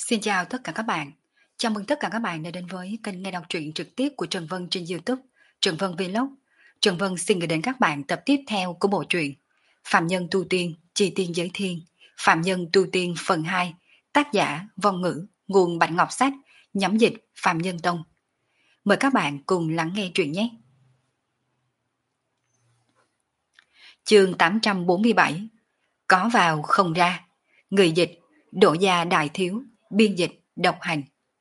Xin chào tất cả các bạn. Chào mừng tất cả các bạn đã đến với kênh nghe đọc truyện trực tiếp của Trần Vân trên YouTube, Trần Vân Vlog. Trần Vân xin gửi đến các bạn tập tiếp theo của bộ truyện Phạm Nhân Tu Tiên, Chi Tiên Giới Thiên, Phạm Nhân Tu Tiên phần 2, tác giả Vong Ngữ, nguồn Bạch Ngọc Sách, nhóm dịch Phạm Nhân Tông. Mời các bạn cùng lắng nghe truyện nhé. Chương 847. Có vào không ra. Người dịch Đỗ Gia Đại Thiếu, biên dịch Độc Hành.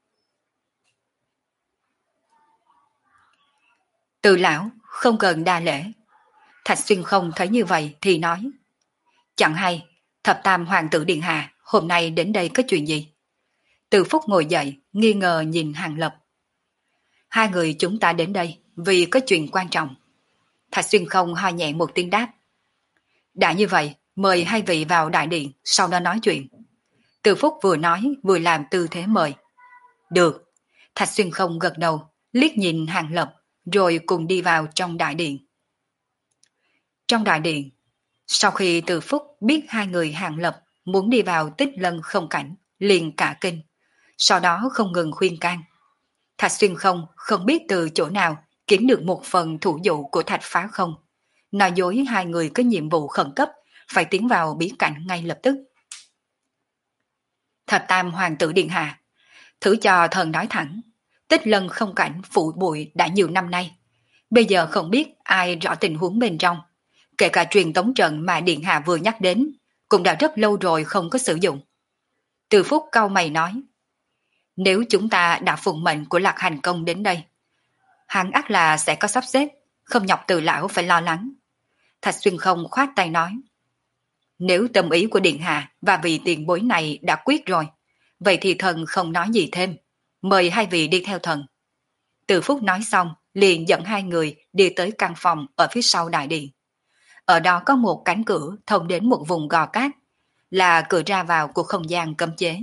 Từ lão không cần đa lễ. Thạch Xuyên không thấy như vậy thì nói: chẳng hay thập tam hoàng tử điện hạ hôm nay đến đây có chuyện gì? Từ Phúc ngồi dậy nghi ngờ nhìn Hàng Lập. Hai người chúng ta đến đây vì có chuyện quan trọng. Thạch Xuyên không ho nhẹ một tiếng đáp: đã như vậy mời hai vị vào đại điện sau đó nói chuyện. Từ Phúc vừa nói vừa làm tư thế mời. Được. Thạch Xuyên không gật đầu liếc nhìn Hàng Lập rồi cùng đi vào trong đại điện. Trong đại điện, sau khi Từ Phúc biết hai người Hàng Lập muốn đi vào Tích Lân không cảnh, liền cả kinh, sau đó không ngừng khuyên can. Thạch Xuyên không biết từ chỗ nào kiếm được một phần thủ dụ của Thạch Phá Không, nói dối hai người có nhiệm vụ khẩn cấp phải tiến vào bí cảnh ngay lập tức. Thập tam hoàng tử điện hạ, thử cho thần nói thẳng, Tích Lân không cảnh phủ bụi đã nhiều năm nay, bây giờ không biết ai rõ tình huống bên trong. Kể cả truyền tống trận mà điện hạ vừa nhắc đến cũng đã rất lâu rồi không có sử dụng. Từ Phúc cau mày nói: nếu chúng ta đã phụng mệnh của Lạc Hành Công đến đây, hắn ắt là sẽ có sắp xếp, không nhọc Từ lão phải lo lắng. Thạch Xuyên không khoát tay nói: nếu tâm ý của điện hạ và vị tiền bối này đã quyết rồi, vậy thì thần không nói gì thêm, mời hai vị đi theo thần. Từ Phúc nói xong liền dẫn hai người đi tới căn phòng ở phía sau đại điện. Ở đó có một cánh cửa thông đến một vùng gò cát, là cửa ra vào của không gian cấm chế.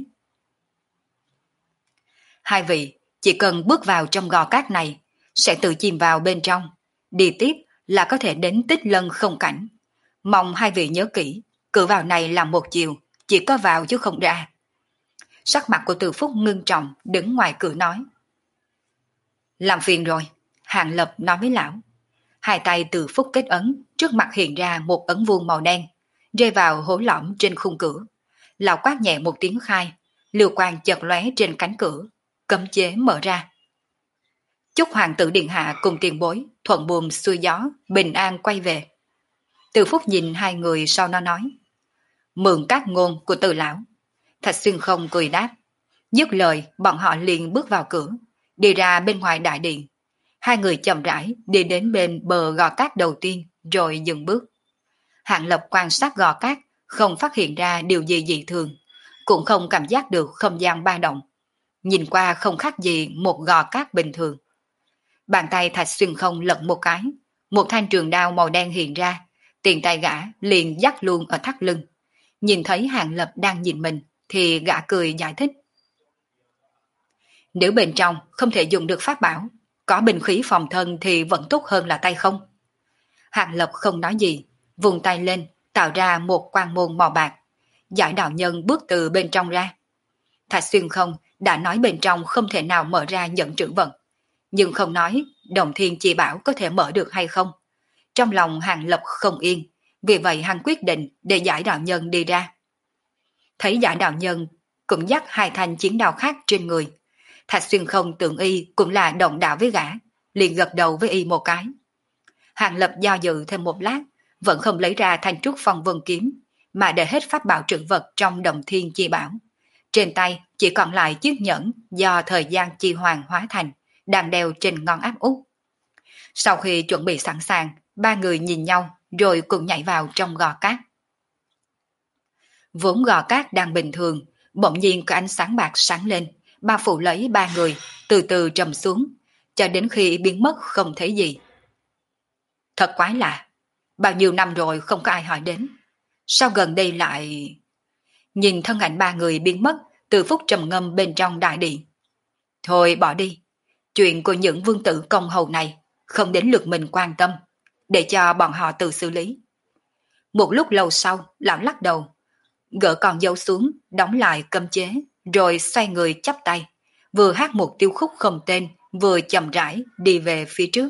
Hai vị chỉ cần bước vào trong gò cát này, sẽ tự chìm vào bên trong, đi tiếp là có thể đến Tích Lân không cảnh. Mong hai vị nhớ kỹ, cửa vào này là một chiều, chỉ có vào chứ không ra. Sắc mặt của Từ Phúc ngưng trọng đứng ngoài cửa nói. Làm phiền rồi, Hàng Lập nói với lão. Hai tay Từ Phúc kết ấn, trước mặt hiện ra một ấn vuông màu đen, rơi vào hố lõm trên khung cửa. Lão quát nhẹ một tiếng khai, lưu quang chợt lóe trên cánh cửa, cấm chế mở ra. Chúc hoàng tử điện hạ cùng tiền bối thuận buồm xuôi gió, bình an quay về. Từ Phúc nhìn hai người sau nó nói: mượn các ngôn của Từ lão. Thạch Xuyên không cười đáp. Dứt lời bọn họ liền bước vào cửa, đi ra bên ngoài đại điện. Hai người chậm rãi đi đến bên bờ gò cát đầu tiên rồi dừng bước. Hạng Lập quan sát gò cát, không phát hiện ra điều gì dị thường, cũng không cảm giác được không gian ba động. Nhìn qua không khác gì một gò cát bình thường. Bàn tay Thạch Xuyên không lật một cái, một thanh trường đao màu đen hiện ra, tiền tay gã liền dắt luôn ở thắt lưng. Nhìn thấy Hạng Lập đang nhìn mình thì gã cười giải thích. Nếu bên trong không thể dùng được pháp bảo, có binh khí phòng thân thì vẫn tốt hơn là tay không. Hạng Lập không nói gì, vùng tay lên tạo ra một quan môn màu bạc. Giải đạo nhân bước từ bên trong ra. Thạch Xuyên không đã nói bên trong không thể nào mở ra nhận trữ vật, nhưng không nói Đồng Thiên Chi Bảo có thể mở được hay không. Trong lòng Hạng Lập không yên, vì vậy hắn quyết định để giải đạo nhân đi ra. Thấy giải đạo nhân cũng dắt hai thanh chiến đao khác trên người, Thạch Xuyên không tưởng y cũng là đồng đạo với gã, liền gật đầu với y một cái. Hạng Lập do dự thêm một lát, vẫn không lấy ra thanh trúc phong vân kiếm, mà để hết pháp bảo trữ vật trong Đồng Thiên Chi Bảo. Trên tay chỉ còn lại chiếc nhẫn do thời gian chi hoàng hóa thành, đang đeo trên ngón áp út. Sau khi chuẩn bị sẵn sàng, ba người nhìn nhau rồi cùng nhảy vào trong gò cát. Vốn gò cát đang bình thường, bỗng nhiên có ánh sáng bạc sáng lên, bao phủ lấy ba người, từ từ trầm xuống, cho đến khi biến mất không thấy gì. Thật quái lạ, bao nhiêu năm rồi không có ai hỏi đến. Sao gần đây lại... Nhìn thân ảnh ba người biến mất, Từ Phúc trầm ngâm bên trong đại điện. Thôi bỏ đi, chuyện của những vương tử công hầu này không đến lượt mình quan tâm, để cho bọn họ tự xử lý. Một lúc lâu sau, lão lắc đầu, gỡ con dấu xuống, đóng lại cấm chế, rồi xoay người chắp tay, vừa hát một tiêu khúc không tên, vừa chậm rãi đi về phía trước.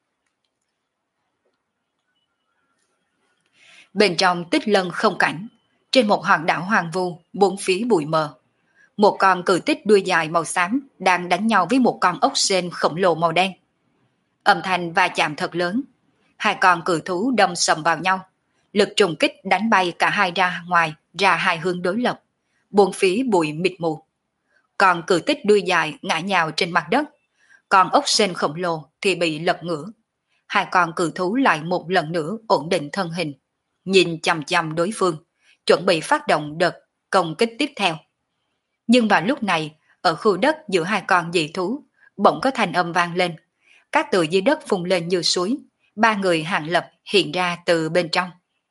Bên trong Tích Lân không cảnh, trên một hòn đảo hoang vu, bốn phía bụi mờ. Một con cự tích đuôi dài màu xám đang đánh nhau với một con ốc sên khổng lồ màu đen. Âm thanh va chạm thật lớn, hai con cự thú đâm sầm vào nhau, lực trùng kích đánh bay cả hai ra ngoài, ra hai hướng đối lập, bốn phía bụi mịt mù. Con cự tích đuôi dài ngã nhào trên mặt đất, còn ốc sên khổng lồ thì bị lật ngửa. Hai con cự thú lại một lần nữa ổn định thân hình, nhìn chằm chằm đối phương, chuẩn bị phát động đợt công kích tiếp theo. Nhưng vào lúc này, ở khu đất giữa hai con dị thú, bỗng có thanh âm vang lên. Cát từ dưới đất phun lên như suối, ba người Hàng Lập hiện ra từ bên trong.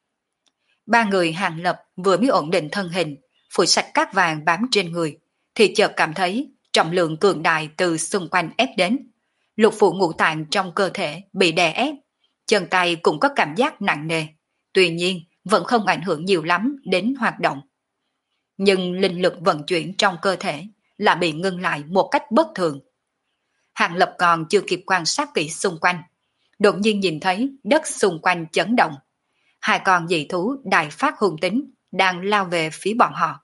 Ba người Hàng Lập vừa mới ổn định thân hình, phủi sạch cát vàng bám trên người, thì chợt cảm thấy trọng lượng cường đại từ xung quanh ép đến. Lục phủ ngũ tạng trong cơ thể bị đè ép, chân tay cũng có cảm giác nặng nề, tuy nhiên vẫn không ảnh hưởng nhiều lắm đến hoạt động. Nhưng linh lực vận chuyển trong cơ thể là bị ngưng lại một cách bất thường. Hàng Lập còn chưa kịp quan sát kỹ xung quanh, đột nhiên nhìn thấy đất xung quanh chấn động. Hai con dị thú đại phát hung tính đang lao về phía bọn họ.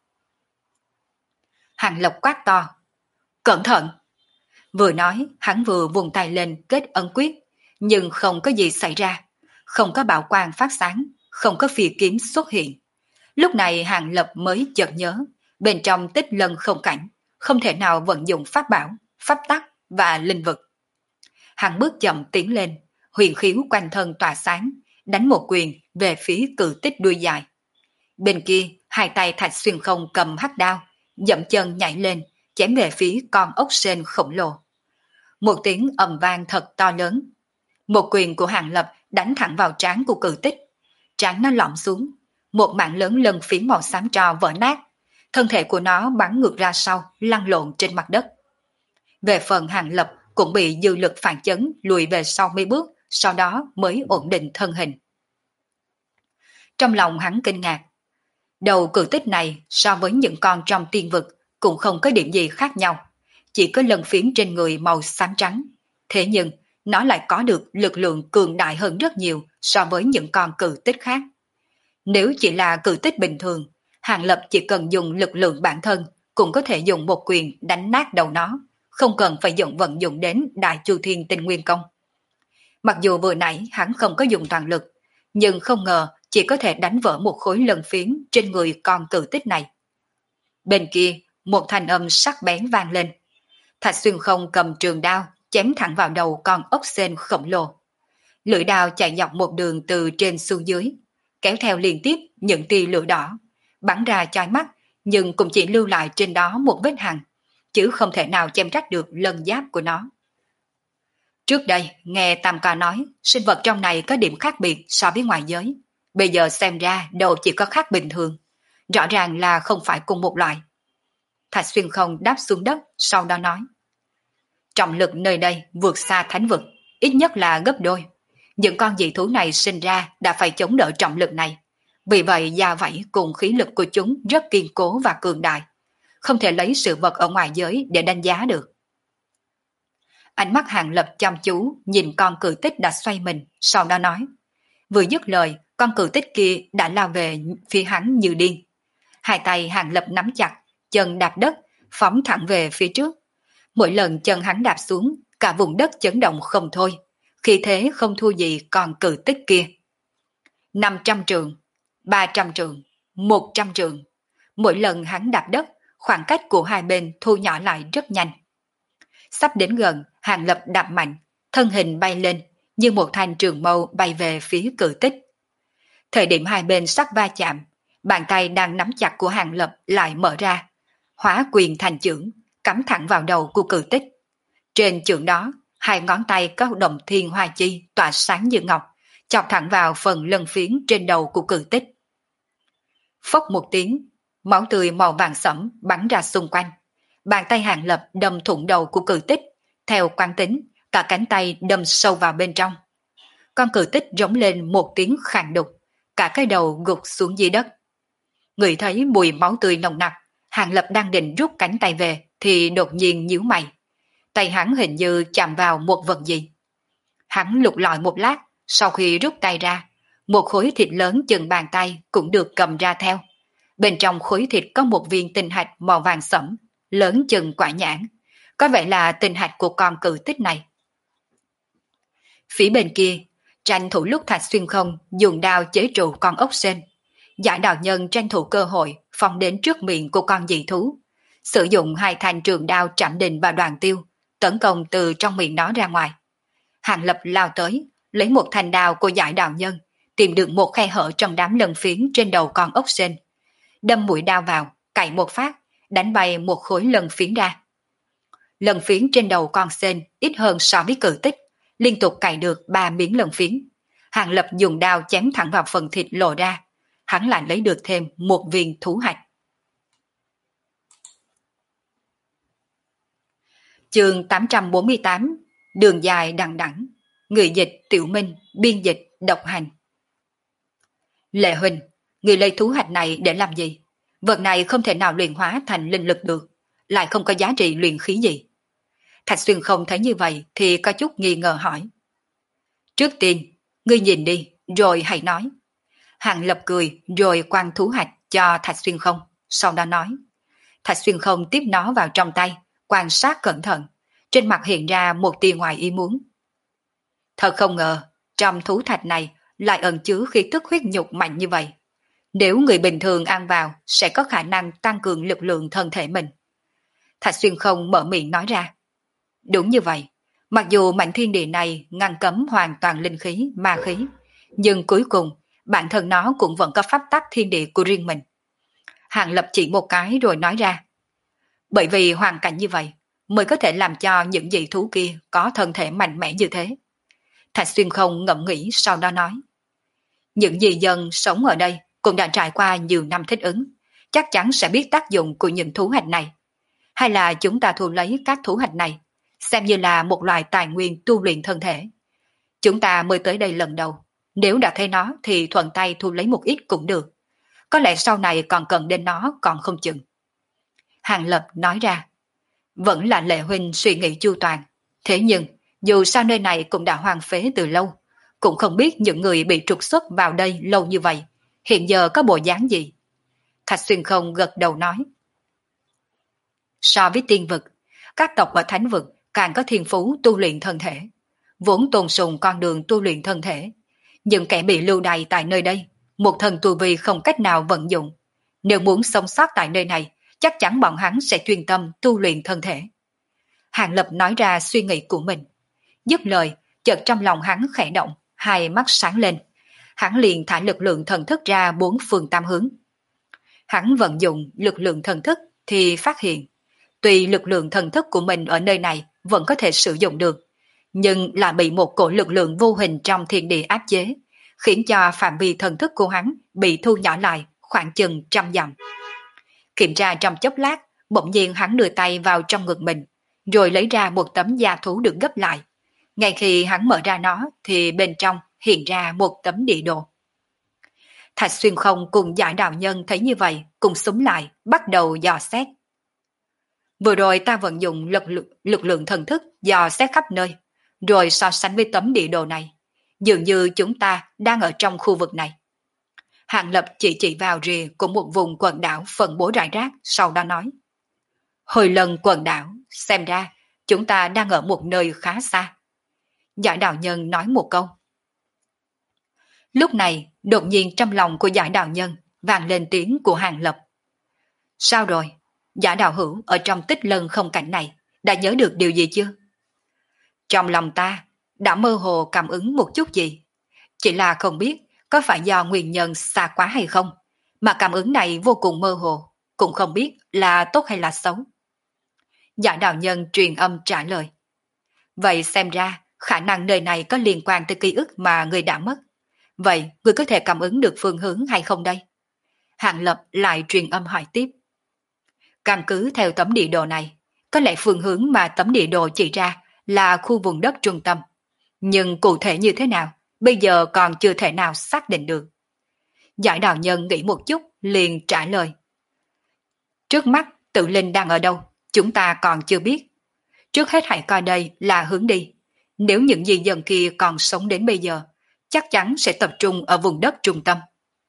Hàng Lập quát to, cẩn thận! Vừa nói, hắn vừa vùng tay lên kết ấn quyết, nhưng không có gì xảy ra, không có bảo quang phát sáng, không có phi kiếm xuất hiện. Lúc này Hàng Lập mới chợt nhớ, bên trong Tích Lân không cảnh, không thể nào vận dụng pháp bảo, pháp tắc và linh vực. Hắn bước chậm tiến lên, huyền khiếu quanh thân tỏa sáng, đánh một quyền về phía cự tích đuôi dài. Bên kia, hai tay Thạch Xuyên Không cầm hắc đao, dậm chân nhảy lên, chém về phía con ốc sên khổng lồ. Một tiếng ầm vang thật to lớn. Một quyền của Hàng Lập đánh thẳng vào trán của cự tích. Trán nó lõm xuống, một mảng lớn lân phiến màu xám tro vỡ nát. Thân thể của nó bắn ngược ra sau, lăn lộn trên mặt đất. Về phần Hàng Lập cũng bị dư lực phản chấn lùi về sau mấy bước, sau đó mới ổn định thân hình. Trong lòng hắn kinh ngạc. Đầu cự tích này so với những con trong tiên vực cũng không có điểm gì khác nhau, chỉ có lân phiến trên người màu xám trắng. Thế nhưng nó lại có được lực lượng cường đại hơn rất nhiều so với những con cự tích khác. Nếu chỉ là cự tích bình thường, Hàng Lập chỉ cần dùng lực lượng bản thân cũng có thể dùng một quyền đánh nát đầu nó, không cần phải vận dụng đến Đại Chu Thiên Tinh Nguyên Công. Mặc dù vừa nãy hắn không có dùng toàn lực, nhưng không ngờ chỉ có thể đánh vỡ một khối lân phiến trên người con cự tích này. Bên kia, một thanh âm sắc bén vang lên. Thạch Xuyên Không cầm trường đao, chém thẳng vào đầu con ốc sên khổng lồ. Lưỡi đao chạy dọc một đường từ trên xuống dưới, kéo theo liên tiếp những tia lửa đỏ, bắn ra chói mắt, nhưng cũng chỉ lưu lại trên đó một vết hằn, chứ không thể nào chém rách được lân giáp của nó. Trước đây, nghe Tam Ca nói, sinh vật trong này có điểm khác biệt so với ngoài giới. Bây giờ xem ra đâu chỉ có khác bình thường, rõ ràng là không phải cùng một loại. Thạch Xuyên Không đáp xuống đất, sau đó nói. Trọng lực nơi đây vượt xa thánh vực, ít nhất là gấp đôi. Những con dị thú này sinh ra đã phải chống đỡ trọng lực này. Vì vậy da vảy cùng khí lực của chúng rất kiên cố và cường đại. Không thể lấy sự vật ở ngoài giới để đánh giá được. Ánh mắt Hàng Lập chăm chú nhìn con cự tích đã xoay mình, sau đó nói. Vừa dứt lời, con cự tích kia đã lao về phía hắn như điên. Hai tay Hàng Lập nắm chặt, chân đạp đất, phóng thẳng về phía trước. Mỗi lần chân hắn đạp xuống, cả vùng đất chấn động không thôi, khi thế không thua gì con cự tích kia. 500 trượng, 300 trượng, 100 trượng. Mỗi lần hắn đạp đất, khoảng cách của hai bên thu nhỏ lại rất nhanh. Sắp đến gần, Hàng Lập đạp mạnh, thân hình bay lên, như một thanh trường mâu bay về phía cự tích. Thời điểm hai bên sắp va chạm, bàn tay đang nắm chặt của Hàng Lập lại mở ra, hóa quyền thành chưởng, cắm thẳng vào đầu của cự tích. Trên chưởng đó, hai ngón tay có đồng thiên hoa chi tỏa sáng như ngọc, chọc thẳng vào phần lân phiến trên đầu của cự tích. Phốc một tiếng, máu tươi màu vàng sẫm bắn ra xung quanh. Bàn tay Hàng Lập đâm thủng đầu của cự tích, theo quán tính, cả cánh tay đâm sâu vào bên trong. Con cự tích rống lên một tiếng khàn đục, cả cái đầu gục xuống dưới đất. Người thấy mùi máu tươi nồng nặc, Hàng Lập đang định rút cánh tay về thì đột nhiên nhíu mày. Tay hắn hình như chạm vào một vật gì. Hắn lục lọi một lát, sau khi rút tay ra, một khối thịt lớn chừng bàn tay cũng được cầm ra theo. Bên trong khối thịt có một viên tinh hạch màu vàng sẫm, lớn chừng quả nhãn. Có vẻ là tinh hạch của con cự tích này. Phía bên kia, tranh thủ lúc Thạch Xuyên Không dùng đao chế trụ con ốc sên. Giải đạo nhân tranh thủ cơ hội phóng đến trước miệng của con dị thú, sử dụng hai thanh trường đao trảm định và đoàn tiêu, tấn công từ trong miệng nó ra ngoài. Hàng Lập lao tới, lấy một thanh đao của giải đạo nhân, tìm được một khe hở trong đám lân phiến trên đầu con ốc sên. Đâm mũi đao vào, cạy một phát, đánh bay một khối lân phiến ra. Lân phiến trên đầu con sên ít hơn so với cự tích, liên tục cạy được 3 miếng lân phiến. Hàng Lập dùng đao chém thẳng vào phần thịt lộ ra, hắn lại lấy được thêm một viên thú hạch. Chương 848, đường dài đằng đẵng, người dịch Tiểu Minh, biên dịch Độc Hành. Lệ huynh, người lấy thú hạch này để làm gì? Vật này không thể nào luyện hóa thành linh lực được, lại không có giá trị luyện khí gì. Thạch Xuyên Không thấy như vậy thì có chút nghi ngờ hỏi. Trước tiên, ngươi nhìn đi, rồi hãy nói. Hàng Lập cười rồi quăng thú hạch cho Thạch Xuyên Không, sau đó nói. Thạch Xuyên Không tiếp nó vào trong tay, quan sát cẩn thận, trên mặt hiện ra một tia ngoài ý muốn. Thật không ngờ, trong thú thạch này lại ẩn chứa khí tức huyết nhục mạnh như vậy. Nếu người bình thường ăn vào sẽ có khả năng tăng cường lực lượng thân thể mình. Thạch Xuyên Không mở miệng nói ra. Đúng như vậy, mặc dù mảnh thiên địa này ngăn cấm hoàn toàn linh khí, ma khí, nhưng cuối cùng bản thân nó cũng vẫn có pháp tắc thiên địa của riêng mình. Hàng Lập chỉ một cái rồi nói ra. Bởi vì hoàn cảnh như vậy mới có thể làm cho những dị thú kia có thân thể mạnh mẽ như thế. Thạch Xuyên Không ngẫm nghĩ sau đó nói. Những dị dân sống ở đây cũng đã trải qua nhiều năm thích ứng, chắc chắn sẽ biết tác dụng của những thú hạch này. Hay là chúng ta thu lấy các thú hạch này, xem như là một loại tài nguyên tu luyện thân thể. Chúng ta mới tới đây lần đầu, nếu đã thấy nó thì thuận tay thu lấy một ít cũng được. Có lẽ sau này còn cần đến nó còn không chừng. Hàng Lập nói ra. Vẫn là Lệ huynh suy nghĩ chu toàn. Thế nhưng, dù sao nơi này cũng đã hoang phế từ lâu, cũng không biết những người bị trục xuất vào đây lâu như vậy, hiện giờ có bộ dáng gì. Thạch Xuyên Không gật đầu nói. So với tiên vực, các tộc ở thánh vực càng có thiên phú tu luyện thân thể, vốn tôn sùng con đường tu luyện thân thể. Những kẻ bị lưu đày tại nơi đây, một thần tu vi không cách nào vận dụng. Nếu muốn sống sót tại nơi này, chắc chắn bọn hắn sẽ chuyên tâm tu luyện thân thể. Hàng Lập nói ra suy nghĩ của mình. Dứt lời, chợt trong lòng hắn khẽ động, hai mắt sáng lên. Hắn liền thả lực lượng thần thức ra 4 phương tám hướng. Hắn vận dụng lực lượng thần thức thì phát hiện, tuy lực lượng thần thức của mình ở nơi này vẫn có thể sử dụng được, nhưng là bị một cổ lực lượng vô hình trong thiên địa áp chế, khiến cho phạm vi thần thức của hắn bị thu nhỏ lại khoảng chừng 100 dặm. Kiểm tra trong chốc lát, bỗng nhiên hắn đưa tay vào trong ngực mình, rồi lấy ra một tấm da thú được gấp lại. Ngay khi hắn mở ra nó thì bên trong hiện ra một tấm địa đồ. Thạch Xuyên Không cùng Giải đạo nhân thấy như vậy, cùng súng lại, bắt đầu dò xét. Vừa rồi ta vận dụng lực lượng thần thức dò xét khắp nơi, rồi so sánh với tấm địa đồ này. Dường như chúng ta đang ở trong khu vực này. Hàng Lập chỉ vào rìa của một vùng quần đảo phân bố rải rác, sau đó nói. Hồi lần quần đảo, xem ra chúng ta đang ở một nơi khá xa. Giải đạo nhân nói một câu. Lúc này, đột nhiên trong lòng của giải đạo nhân vang lên tiếng của Hàng Lập. Sao rồi? Giả đạo hữu ở trong tích lân không cảnh này đã nhớ được điều gì chưa? Trong lòng ta đã mơ hồ cảm ứng một chút gì. Chỉ là không biết có phải do nguyên nhân xa quá hay không, mà cảm ứng này vô cùng mơ hồ, cũng không biết là tốt hay là xấu. Giả đạo nhân truyền âm trả lời. Vậy xem ra khả năng nơi này có liên quan tới ký ức mà người đã mất. Vậy người có thể cảm ứng được phương hướng hay không đây? Hàng Lập lại truyền âm hỏi tiếp. Căn cứ theo tấm địa đồ này, có lẽ phương hướng mà tấm địa đồ chỉ ra là khu vùng đất trung tâm. Nhưng cụ thể như thế nào, bây giờ còn chưa thể nào xác định được. Giải đạo nhân nghĩ một chút, liền trả lời. Trước mắt tự linh đang ở đâu, chúng ta còn chưa biết. Trước hết hãy coi đây là hướng đi. Nếu những di dân kia còn sống đến bây giờ, chắc chắn sẽ tập trung ở vùng đất trung tâm.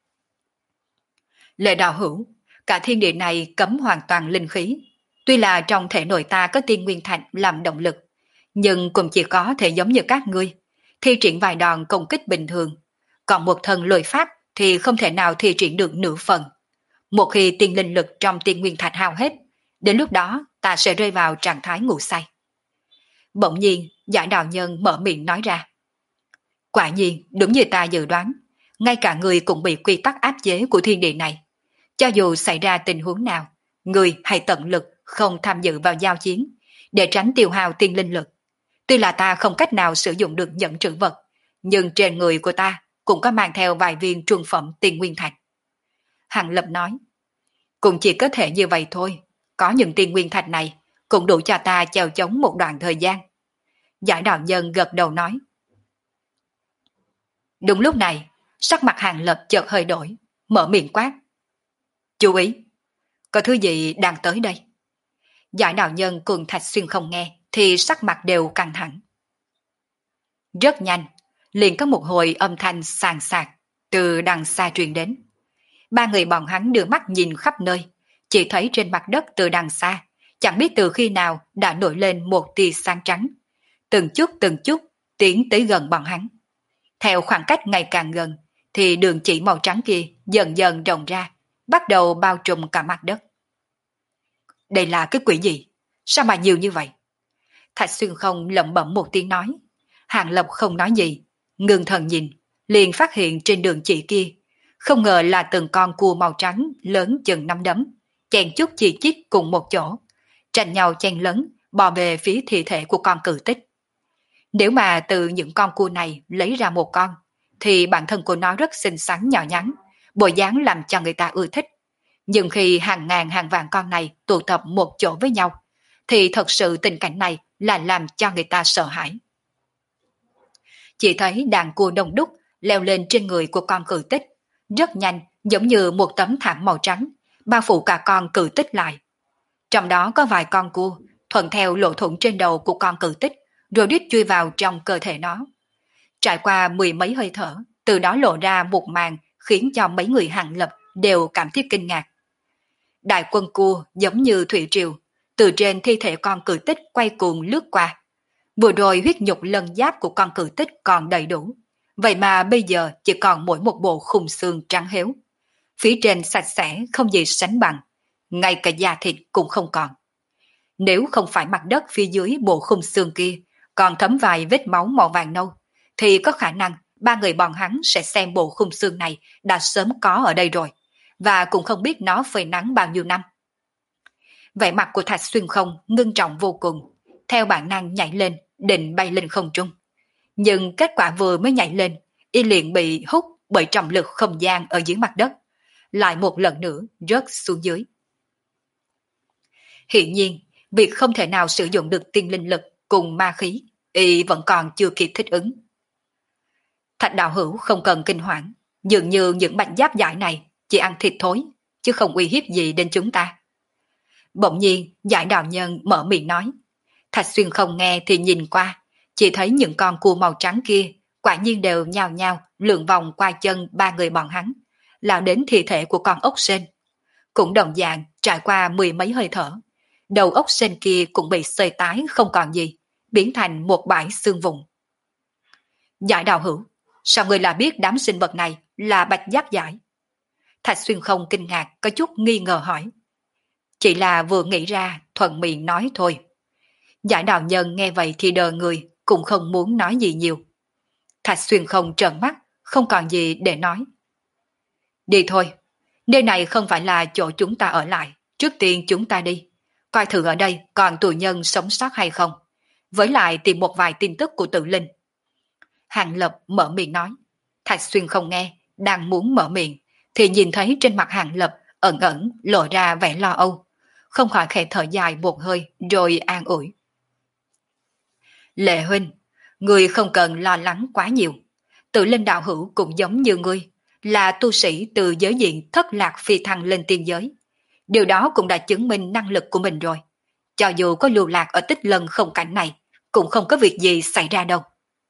Lệ đạo hữu, cả thiên địa này cấm hoàn toàn linh khí. Tuy là trong thể nội ta có tiên nguyên thạch làm động lực, nhưng cũng chỉ có thể giống như các ngươi, thi triển vài đòn công kích bình thường. Còn một thần lôi pháp thì không thể nào thi triển được nửa phần. Một khi tiên linh lực trong tiên nguyên thạch hao hết, đến lúc đó ta sẽ rơi vào trạng thái ngủ say. Bỗng nhiên, Giải đạo nhân mở miệng nói ra. Quả nhiên, đúng như ta dự đoán, ngay cả người cũng bị quy tắc áp chế của thiên địa này. Cho dù xảy ra tình huống nào, người hãy tận lực không tham dự vào giao chiến, để tránh tiêu hao tiên linh lực. Tuy là ta không cách nào sử dụng được nhẫn trữ vật, nhưng trên người của ta cũng có mang theo vài viên trung phẩm tiên nguyên thạch. Hàng Lập nói, cũng chỉ có thể như vậy thôi, có những tiên nguyên thạch này cũng đủ cho ta chèo chống một đoạn thời gian. Giải đạo nhân gật đầu nói. Đúng lúc này, sắc mặt Hàng Lập chợt hơi đổi, mở miệng quát. Chú ý, có thứ gì đang tới đây? Giải đạo nhân cùng Thạch Xuyên không nghe, thì sắc mặt đều căng thẳng. Rất nhanh, liền có một hồi âm thanh sàn sạc từ đằng xa truyền đến. Ba người bọn hắn đưa mắt nhìn khắp nơi, chỉ thấy trên mặt đất từ đằng xa, chẳng biết từ khi nào đã nổi lên một tia sáng trắng. Từng chút tiến tới gần bọn hắn. Theo khoảng cách ngày càng gần, thì đường chỉ màu trắng kia dần dần rộng ra, bắt đầu bao trùm cả mặt đất. Đây là cái quỷ gì? Sao mà nhiều như vậy? Thạch Xuyên không lẩm bẩm một tiếng nói. Hàng Lập không nói gì, ngưng thần nhìn, liền phát hiện trên đường chỉ kia, không ngờ là từng con cua màu trắng lớn chừng nắm đấm, chèn chút chỉ chít cùng một chỗ, tranh nhau chen lấn, bò về phía thi thể của con cự tích. Nếu mà từ những con cua này lấy ra một con, thì bản thân của nó rất xinh xắn nhỏ nhắn, bộ dáng làm cho người ta ưa thích. Nhưng khi hàng ngàn hàng vạn con này tụ tập một chỗ với nhau, thì thật sự tình cảnh này là làm cho người ta sợ hãi. Chỉ thấy đàn cua đông đúc leo lên trên người của con cự tích, rất nhanh giống như một tấm thảm màu trắng, bao phủ cả con cự tích lại. Trong đó có vài con cua thuận theo lỗ thủng trên đầu của con cự tích, rồi đít chui vào trong cơ thể nó. Trải qua mười mấy hơi thở, từ đó lộ ra một màn khiến cho mấy người Hàng Lập đều cảm thấy kinh ngạc. Đại quân cua giống như thủy triều, từ trên thi thể con cự tích quay cuồng lướt qua. Vừa rồi huyết nhục lân giáp của con cự tích còn đầy đủ, vậy mà bây giờ chỉ còn mỗi một bộ khung xương trắng héo. Phía trên sạch sẽ không gì sánh bằng, ngay cả da thịt cũng không còn. Nếu không phải mặt đất phía dưới bộ khung xương kia còn thấm vài vết máu màu vàng nâu, thì có khả năng ba người bọn hắn sẽ xem bộ khung xương này đã sớm có ở đây rồi, và cũng không biết nó phơi nắng bao nhiêu năm. Vẻ mặt của Thạch Xuyên không ngưng trọng vô cùng, theo bản năng nhảy lên, định bay lên không trung. Nhưng kết quả vừa mới nhảy lên, y liền bị hút bởi trọng lực không gian ở dưới mặt đất, lại một lần nữa rớt xuống dưới. Hiện nhiên, việc không thể nào sử dụng được tiên linh lực cùng ma khí, y vẫn còn chưa kịp thích ứng. Thạch đạo hữu không cần kinh hoảng, dường như những bạch giáp giải này chỉ ăn thịt thối, chứ không uy hiếp gì đến chúng ta. Bỗng nhiên, giải đạo nhân mở miệng nói. Thạch Xuyên không nghe thì nhìn qua, chỉ thấy những con cua màu trắng kia quả nhiên đều nhao nhao lượn vòng qua chân ba người bọn hắn, lao đến thi thể của con ốc sên. Cũng đồng dạng trải qua mười mấy hơi thở, đầu ốc sên kia cũng bị xơi tái không còn gì, biến thành một bãi xương vụn. Giải đạo hữu, sao người là biết đám sinh vật này là bạch giáp giải? Thạch Xuyên không kinh ngạc, có chút nghi ngờ hỏi. Chỉ là vừa nghĩ ra, thuận miệng nói thôi. Giải đạo nhân nghe vậy thì đờ người, cũng không muốn nói gì nhiều. Thạch Xuyên không trợn mắt, không còn gì để nói. Đi thôi, nơi này không phải là chỗ chúng ta ở lại, trước tiên chúng ta đi. Coi thử ở đây còn tù nhân sống sót hay không. Với lại tìm một vài tin tức của tự linh. Hàng Lập mở miệng nói. Thạch Xuyên không nghe, đang muốn mở miệng, thì nhìn thấy trên mặt Hàng Lập ẩn ẩn lộ ra vẻ lo âu. Không khỏi khẽ thở dài một hơi rồi an ủi. Lệ huynh, người không cần lo lắng quá nhiều. Tự linh đạo hữu cũng giống như ngươi, là tu sĩ từ giới diện thất lạc phi thăng lên tiên giới. Điều đó cũng đã chứng minh năng lực của mình rồi. Cho dù có lưu lạc ở tích lân không cảnh này, cũng không có việc gì xảy ra đâu.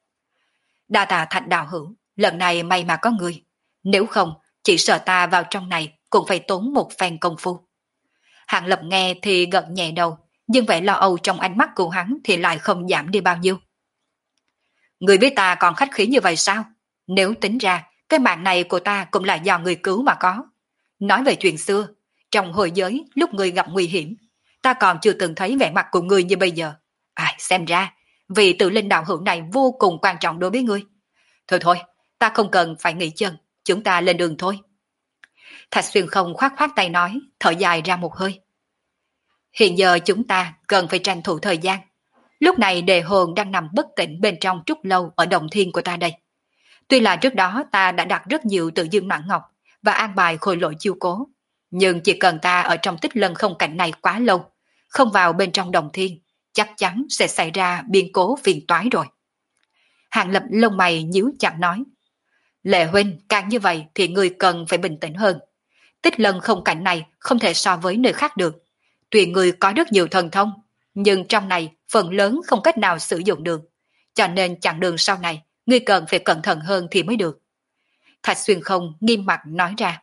Đa tạ Thạch đạo hữu, lần này may mà có người. Nếu không, chỉ sợ ta vào trong này cũng phải tốn một phen công phu. Hạng Lập nghe thì gật nhẹ đầu, nhưng vẻ lo âu trong ánh mắt của hắn thì lại không giảm đi bao nhiêu. Người biết ta còn khách khí như vậy sao? Nếu tính ra, cái mạng này của ta cũng là do người cứu mà có. Nói về chuyện xưa, trong hồi giới lúc người gặp nguy hiểm, ta còn chưa từng thấy vẻ mặt của người như bây giờ. Xem ra, vì tự linh đạo hữu này vô cùng quan trọng đối với ngươi. Thôi thôi, ta không cần phải nghỉ chân, chúng ta lên đường thôi. Thạch Xuyên không khoát khoát tay nói, thở dài ra một hơi. Hiện giờ chúng ta cần phải tranh thủ thời gian. Lúc này đề hồn đang nằm bất tỉnh bên trong trúc lâu ở đồng thiên của ta đây. Tuy là trước đó ta đã đặt rất nhiều tự dương noãn ngọc và an bài khôi lỗi chiêu cố, nhưng chỉ cần ta ở trong tích lân không cảnh này quá lâu, không vào bên trong đồng thiên, chắc chắn sẽ xảy ra biến cố phiền toái rồi. Hàng Lập lông mày nhíu chặt nói. Lệ huynh, càng như vậy thì người cần phải bình tĩnh hơn. Tích lân không cảnh này không thể so với nơi khác được. Tuy người có rất nhiều thần thông, nhưng trong này phần lớn không cách nào sử dụng được. Cho nên chặng đường sau này, ngươi cần phải cẩn thận hơn thì mới được. Thạch Xuyên không nghiêm mặt nói ra.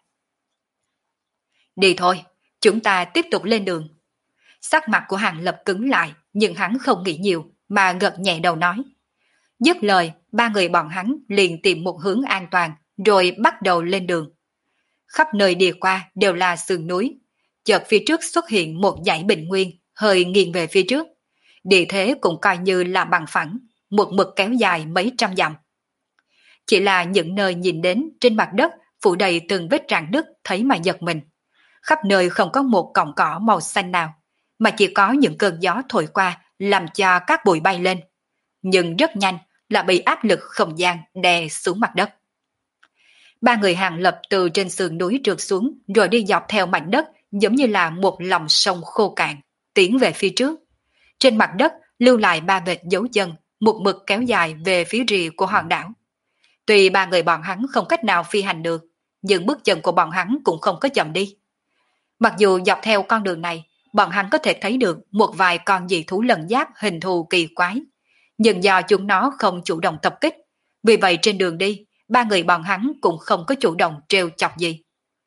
Đi thôi, chúng ta tiếp tục lên đường. Sắc mặt của Hàng Lập cứng lại, nhưng hắn không nghĩ nhiều, mà gật nhẹ đầu nói. Dứt lời, ba người bọn hắn liền tìm một hướng an toàn, rồi bắt đầu lên đường. Khắp nơi đi qua đều là sườn núi. Chợt phía trước xuất hiện một dãy bình nguyên, hơi nghiêng về phía trước. Địa thế cũng coi như là bằng phẳng, một mực kéo dài mấy trăm dặm. Chỉ là những nơi nhìn đến trên mặt đất phủ đầy từng vết rạn nứt thấy mà giật mình. Khắp nơi không có một cọng cỏ màu xanh nào, mà chỉ có những cơn gió thổi qua làm cho các bụi bay lên. Nhưng rất nhanh là bị áp lực không gian đè xuống mặt đất. Ba người Hàng Lập từ trên sườn núi trượt xuống rồi đi dọc theo mảnh đất giống như là một lòng sông khô cạn, tiến về phía trước. Trên mặt đất lưu lại ba vệt dấu chân, một mực kéo dài về phía rìa của hòn đảo. Tuy ba người bọn hắn không cách nào phi hành được, nhưng bước chân của bọn hắn cũng không có chậm đi. Mặc dù dọc theo con đường này, bọn hắn có thể thấy được một vài con dị thú lân giáp hình thù kỳ quái, nhưng do chúng nó không chủ động tập kích, vì vậy trên đường đi, ba người bọn hắn cũng không có chủ động trêu chọc gì.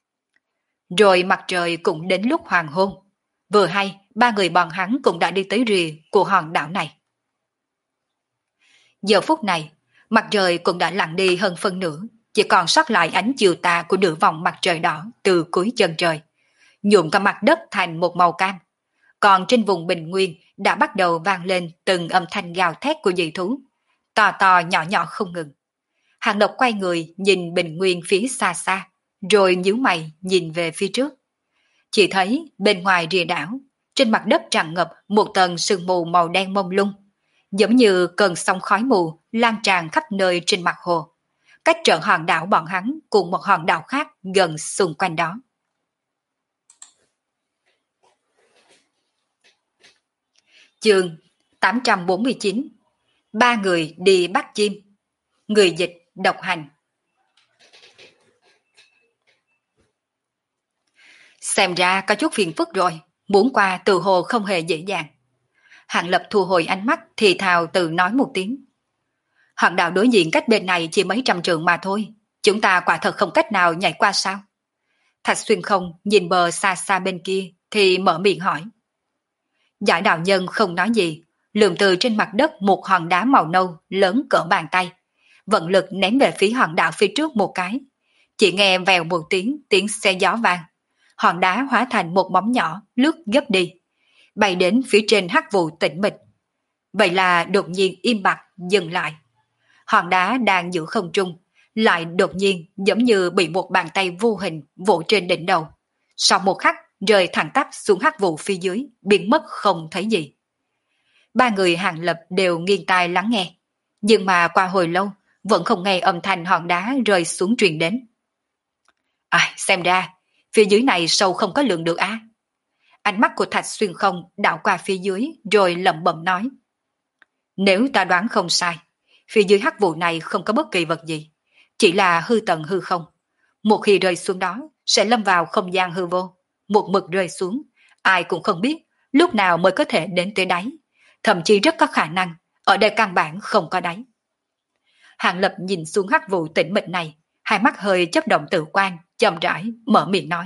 Rồi mặt trời cũng đến lúc hoàng hôn. Vừa hay, ba người bọn hắn cũng đã đi tới rìa của hòn đảo này. Giờ phút này, mặt trời cũng đã lặn đi hơn phân nửa, chỉ còn sót lại ánh chiều tà của nửa vòng mặt trời đỏ từ cuối chân trời, nhuộm cả mặt đất thành một màu cam. Còn trên vùng bình nguyên đã bắt đầu vang lên từng âm thanh gào thét của dị thú, to to nhỏ nhỏ không ngừng. Hàng Lập quay người nhìn bình nguyên phía xa xa, rồi nhíu mày nhìn về phía trước. Chỉ thấy bên ngoài rìa đảo, trên mặt đất tràn ngập một tầng sương mù màu đen mông lung, giống như cơn sóng khói mù lan tràn khắp nơi trên mặt hồ, cách trở hòn đảo bọn hắn cùng một hòn đảo khác gần xung quanh đó. Chương 849. Ba người đi bắt chim. Người dịch độc hành. Xem ra có chút phiền phức rồi, muốn qua từ hồ không hề dễ dàng. Hạng Lập thu hồi ánh mắt thì thào tự nói một tiếng. Hòn đảo đối diện cách bên này chỉ mấy trăm trượng mà thôi, chúng ta quả thật không cách nào nhảy qua sao? Thạch Xuyên không nhìn bờ xa xa bên kia thì mở miệng hỏi. Giải đạo nhân không nói gì, lượm từ trên mặt đất một hòn đá màu nâu lớn cỡ bàn tay, vận lực ném về phía hòn đảo phía trước một cái. Chỉ nghe vèo một tiếng xe gió vang, hòn đá hóa thành một bóng nhỏ lướt gấp đi, bay đến phía trên hắc vụ tĩnh mịch. Vậy là đột nhiên im bặt dừng lại. Hòn đá đang giữa không trung, lại đột nhiên giống như bị một bàn tay vô hình vỗ trên đỉnh đầu. Sau một khắc rơi thẳng tắp xuống hắc vụ phía dưới, biến mất không thấy gì. Ba người Hàng Lập đều nghiêng tai lắng nghe, nhưng mà qua hồi lâu vẫn không nghe âm thanh hòn đá rơi xuống truyền đến. Xem ra phía dưới này sâu không có lượng được á. Ánh mắt của Thạch Xuyên không đảo qua phía dưới rồi lẩm bẩm nói. Nếu ta đoán không sai, phía dưới hắc vụ này không có bất kỳ vật gì, chỉ là hư tầng hư không. Một khi rơi xuống đó sẽ lâm vào không gian hư vô, một mực rơi xuống, ai cũng không biết lúc nào mới có thể đến tới đáy, thậm chí rất có khả năng ở đây căn bản không có đáy. Hàng Lập nhìn xuống hắc vụ tĩnh mịch này, hai mắt hơi chớp động tự quan, chậm rãi mở miệng nói.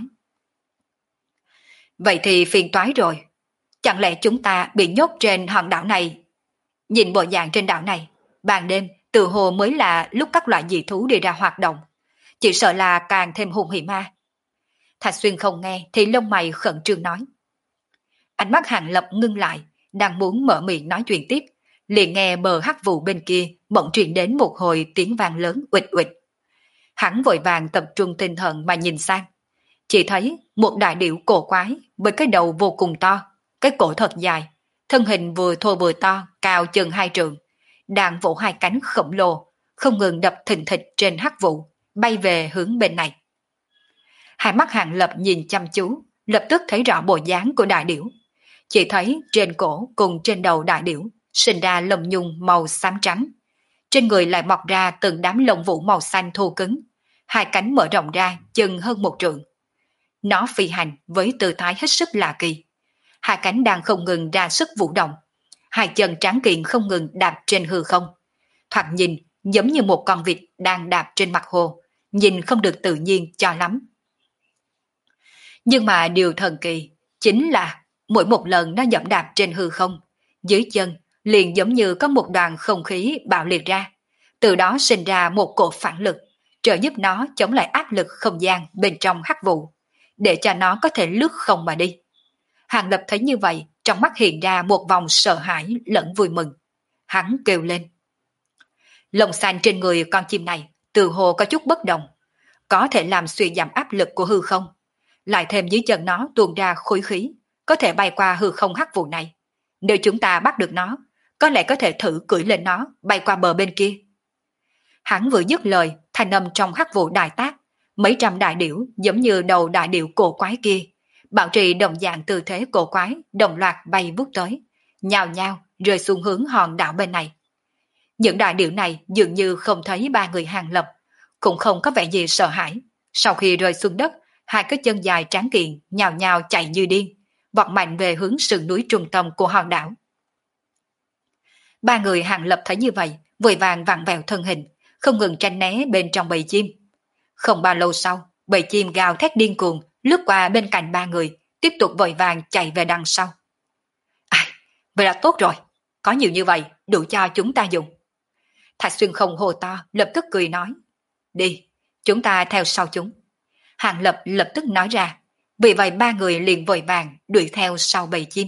Vậy thì phiền toái rồi, chẳng lẽ chúng ta bị nhốt trên hòn đảo này? Nhìn bộ dạng trên đảo này, ban đêm từ hồ mới là lúc các loại dị thú đi ra hoạt động, chỉ sợ là càng thêm hung hiểm ma. Thạch Xuyên không nghe thì lông mày khẩn trương nói. Ánh mắt Hàng Lập ngưng lại, đang muốn mở miệng nói chuyện tiếp, liền nghe bờ hắc vụ bên kia bỗng truyền đến một hồi tiếng vang lớn uịch uịch. Hắn vội vàng tập trung tinh thần mà nhìn sang, chỉ thấy một đại điểu cổ quái với cái đầu vô cùng to, cái cổ thật dài, thân hình vừa thô vừa to, cao chừng 2 trượng, đang vỗ hai cánh khổng lồ, không ngừng đập thình thịch trên hắc vụ, bay về hướng bên này. Hai mắt Hàng Lập nhìn chăm chú, lập tức thấy rõ bộ dáng của đại điểu. Chỉ thấy trên cổ cùng trên đầu đại điểu sinh ra lông nhung màu xám trắng. Trên người lại mọc ra từng đám lông vũ màu xanh thô cứng, hai cánh mở rộng ra chừng hơn 1 trượng. Nó phi hành với tư thái hết sức lạ kỳ. Hai cánh đang không ngừng ra sức vũ động, hai chân tráng kiện không ngừng đạp trên hư không. Thoạt nhìn giống như một con vịt đang đạp trên mặt hồ, nhìn không được tự nhiên cho lắm. Nhưng mà điều thần kỳ chính là mỗi một lần nó dẫm đạp trên hư không, dưới chân liền giống như có một đoàn không khí bạo liệt ra, từ đó sinh ra một cổ phản lực, trợ giúp nó chống lại áp lực không gian bên trong hắc vụ, để cho nó có thể lướt không mà đi. Hàng Lập thấy như vậy, trong mắt hiện ra một vòng sợ hãi lẫn vui mừng. Hắn kêu lên. Lông xanh trên người con chim này từ hồ có chút bất động, có thể làm suy giảm áp lực của hư không. Lại thêm dưới chân nó tuôn ra khối khí, có thể bay qua hư không hắc vụ này. Nếu chúng ta bắt được nó, có lẽ có thể thử cưỡi lên nó, bay qua bờ bên kia. Hắn vừa dứt lời, thanh âm trong hắc vụ đại tác, mấy trăm đại điểu giống như đầu đại điểu cổ quái kia, bảo trì đồng dạng tư thế cổ quái, đồng loạt bay vút tới, nhào nhào rơi xuống hướng hòn đảo bên này. Những đại điểu này dường như không thấy ba người Hàng Lập, cũng không có vẻ gì sợ hãi. Sau khi rơi xuống đất, hai cái chân dài tráng kiện nhào nhào chạy như điên, vọt mạnh về hướng sườn núi trung tâm của hòn đảo. Ba người Hàng Lập thấy như vậy, vội vàng vặn vẹo thân hình, không ngừng tránh né bên trong bầy chim. Không bao lâu sau, bầy chim gào thét điên cuồng, lướt qua bên cạnh ba người, tiếp tục vội vàng chạy về đằng sau. À, vậy là tốt rồi, có nhiều như vậy, đủ cho chúng ta dùng. Thạch Xuyên không hô to, lập tức cười nói. Đi, chúng ta theo sau chúng. Hàng Lập lập tức nói ra, vì vậy ba người liền vội vàng đuổi theo sau bầy chim.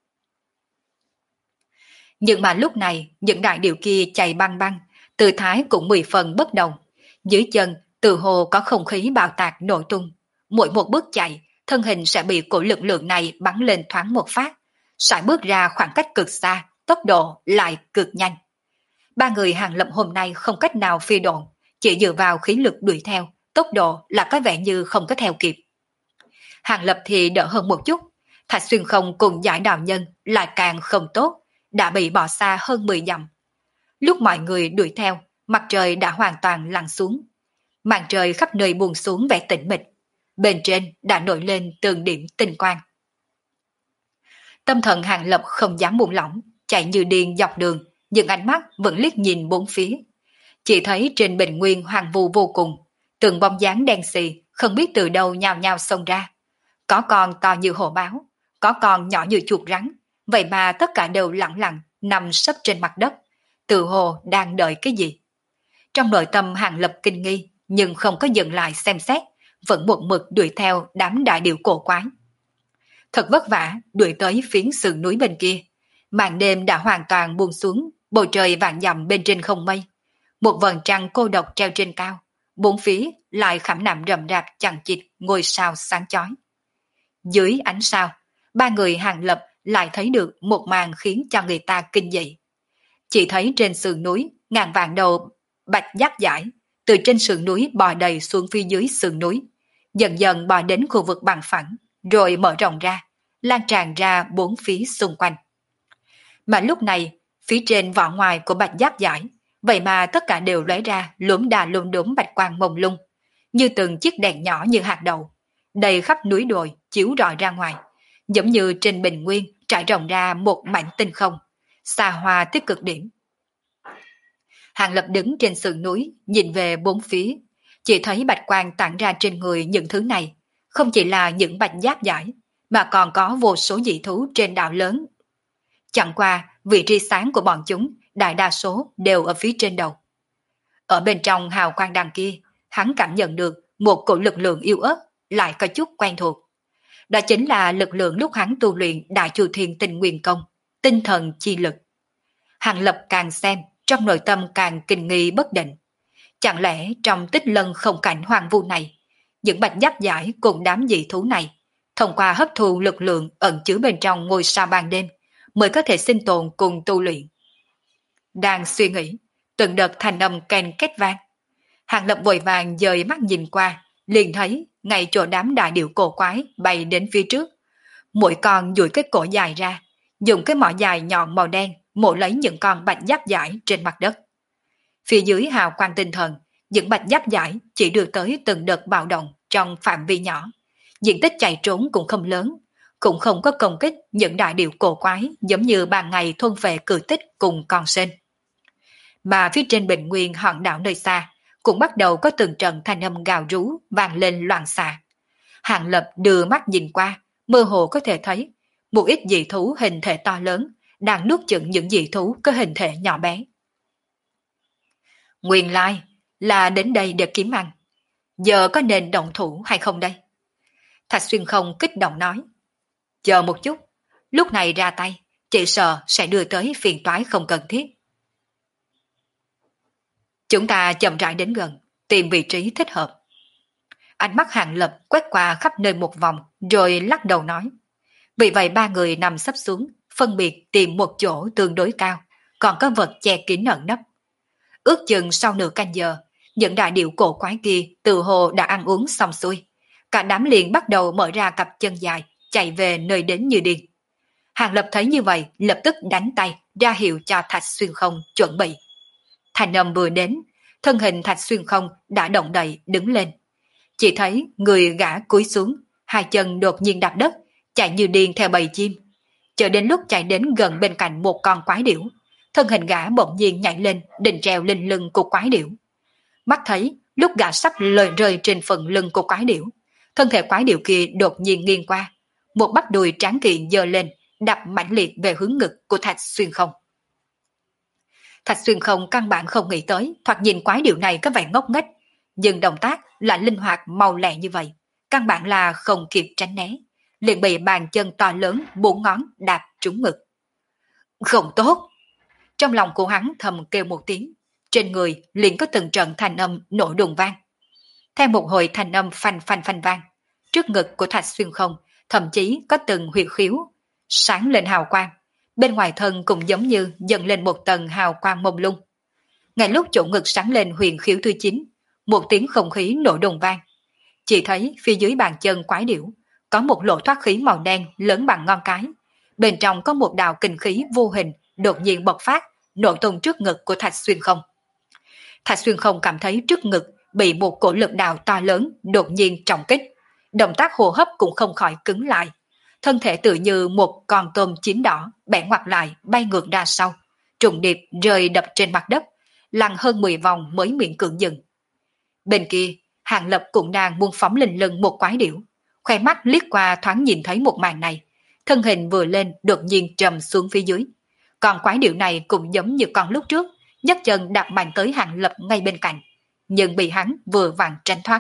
Nhưng mà lúc này, những đại điểu kia chạy băng băng, tư thái cũng 10 phần bất đồng. Dưới chân, từ hồ có không khí bạo tạc nổ tung. Mỗi một bước chạy, thân hình sẽ bị cổ lực lượng này bắn lên thoáng một phát, sải bước ra khoảng cách cực xa, tốc độ lại cực nhanh. Ba người Hàng Lập hôm nay không cách nào phi độn, chỉ dựa vào khí lực đuổi theo, tốc độ là có vẻ như không có theo kịp. Hàng Lập thì đỡ hơn một chút, Thạch Xuyên không cùng giải đạo nhân lại càng không tốt, đã bị bỏ xa hơn 10 dặm. Lúc mọi người đuổi theo, mặt trời đã hoàn toàn lặn xuống. Màn trời khắp nơi buông xuống vẻ tĩnh mịch, bên trên đã nổi lên từng điểm tinh quang. Tâm thần Hàng Lập không dám buông lỏng, chạy như điên dọc đường, nhưng ánh mắt vẫn liếc nhìn bốn phía. Chỉ thấy trên bình nguyên hoang vu vô cùng, từng bóng dáng đen xì không biết từ đâu nhào nhào xông ra. Có con to như hổ báo, có con nhỏ như chuột rắn, vậy mà tất cả đều lặng lặng nằm sấp trên mặt đất, tự hồ đang đợi cái gì. Trong nội tâm Hàng Lập kinh nghi, nhưng không có dừng lại xem xét, vẫn một mực đuổi theo đám đại điểu cổ quái. Thật vất vả đuổi tới phiến sườn núi bên kia, màn đêm đã hoàn toàn buông xuống, bầu trời vạn dặm bên trên không mây. Một vầng trăng cô độc treo trên cao, bốn phía lại khảm nạm rậm rạp chằng chịt ngôi sao sáng chói. Dưới ánh sao, ba người Hàng Lập lại thấy được một màn khiến cho người ta kinh dị. Chỉ thấy trên sườn núi, ngàn vạn đầu bạch giác giải từ trên sườn núi bò đầy xuống phía dưới sườn núi, dần dần bò đến khu vực bằng phẳng, rồi mở rộng ra, lan tràn ra bốn phía xung quanh. Mà lúc này, phía trên vỏ ngoài của bạch giác giải, vậy mà tất cả đều lóe ra lốm đà lốm đốm bạch quang mông lung, như từng chiếc đèn nhỏ như hạt đậu, đầy khắp núi đồi chiếu rọi ra ngoài, giống như trên bình nguyên trải rộng ra một mảnh tinh không, xa hoa tới cực điểm. Hàng Lập đứng trên sườn núi, nhìn về bốn phía, chỉ thấy bạch quang tản ra trên người những thứ này, không chỉ là những bạch giáp giải, mà còn có vô số dị thú trên đảo lớn. Chẳng qua, vị trí sáng của bọn chúng, đại đa số đều ở phía trên đầu. Ở bên trong hào quang đằng kia, hắn cảm nhận được một cổ lực lượng yếu ớt, lại có chút quen thuộc. Đó chính là lực lượng lúc hắn tu luyện Đại Chu Thiên Tinh Nguyên Công, tinh thần chi lực. Hàng Lập càng xem, trong nội tâm càng kinh nghi bất định. Chẳng lẽ trong tích lân không cảnh hoàng vu này, những bạch giáp giải cùng đám dị thú này, thông qua hấp thu lực lượng ẩn chứa bên trong ngôi sao ban đêm, mới có thể sinh tồn cùng tu luyện. Đang suy nghĩ, từng đợt thanh âm ken két vang. Hàng Lập vội vàng dời mắt nhìn qua, liền thấy ngay chỗ đám đại điểu cổ quái bay đến phía trước. Mỗi con duỗi cái cổ dài ra, dùng cái mỏ dài nhọn màu đen mổ lấy những con bạch giáp giải trên mặt đất. Phía dưới hào quang tinh thần, những bạch giáp giải chỉ đưa tới từng đợt bạo động trong phạm vi nhỏ. Diện tích chạy trốn cũng không lớn, cũng không có công kích những đại điểu cổ quái giống như ban ngày thôn về cử tích cùng con sen. Mà phía trên bình nguyên hòn đảo nơi xa, cũng bắt đầu có từng trận thanh âm gào rú vang lên loạn xạ. Hàng Lập đưa mắt nhìn qua, mơ hồ có thể thấy một ít dị thú hình thể to lớn đang nuốt chửng những dị thú có hình thể nhỏ bé. Nguyên lai là đến đây để kiếm ăn. Giờ có nên động thủ hay không đây? Thạch Xuyên Không kích động nói. Chờ một chút, lúc này ra tay, chỉ sợ sẽ đưa tới phiền toái không cần thiết. Chúng ta chậm rãi đến gần, tìm vị trí thích hợp. Ánh mắt Hàng Lập quét qua khắp nơi một vòng, rồi lắc đầu nói. Vì vậy ba người nằm sấp xuống, phân biệt tìm một chỗ tương đối cao, còn có vật che kín ẩn nấp. Ước chừng sau nửa canh giờ, những đại điểu cổ quái kia từ hồ đã ăn uống xong xuôi. Cả đám liền bắt đầu mở ra cặp chân dài, chạy về nơi đến như điên. Hàng Lập thấy như vậy, lập tức đánh tay, ra hiệu cho Thạch Xuyên Không chuẩn bị. Thành âm vừa đến, thân hình Thạch Xuyên Không đã động đậy đứng lên. Chỉ thấy người gã cúi xuống, hai chân đột nhiên đạp đất, chạy như điên theo bầy chim. Chờ đến lúc chạy đến gần bên cạnh một con quái điểu, thân hình gã bỗng nhiên nhảy lên, định treo lên lưng của quái điểu. Mắt thấy lúc gã sắp rơi trên phần lưng của quái điểu, thân thể quái điểu kia đột nhiên nghiêng qua, một bắp đùi tráng kiện giơ lên, đập mãnh liệt về hướng ngực của Thạch Xuyên Không. Thạch Xuyên Không căn bản không nghĩ tới, thoạt nhìn quái điểu này có vẻ ngốc nghếch, nhưng động tác lại linh hoạt mau lẹ như vậy, căn bản là không kịp tránh né, liền bị bàn chân to lớn 4 ngón đạp trúng ngực. Không tốt! Trong lòng của hắn thầm kêu một tiếng, trên người liền có từng trận thanh âm nổ đùng vang. Theo một hồi thanh âm phanh phanh phanh vang, trước ngực của Thạch Xuyên Không thậm chí có từng huyệt khiếu sáng lên hào quang, bên ngoài thân cũng giống như dần lên một tầng hào quang mông lung. Ngay lúc chỗ ngực sáng lên huyền khiếu thứ 9, một tiếng không khí nổ đùng vang. Chỉ thấy phía dưới bàn chân quái điểu có một lỗ thoát khí màu đen lớn bằng ngón cái, bên trong có một đạo kình khí vô hình đột nhiên bộc phát, nổ tung trước ngực của Thạch Xuyên Không. Thạch Xuyên Không cảm thấy trước ngực bị một cổ lực đạo to lớn đột nhiên trọng kích, động tác hô hấp cũng không khỏi cứng lại, thân thể tự như một con tôm chín đỏ bẻ ngoặt lại bay ngược ra sau, trùng điệp rơi đập trên mặt đất, lăn hơn 10 vòng mới miễn cưỡng dừng. Bên kia, Hàng Lập cũng đang muốn phóng lên lưng một quái điểu, khoe mắt liếc qua thoáng nhìn thấy một màn này, thân hình vừa lên đột nhiên trầm xuống phía dưới. Còn quái điểu này cũng giống như con lúc trước, nhấc chân đạp mạnh tới Hàng Lập ngay bên cạnh, nhưng bị hắn vừa vặn tránh thoát.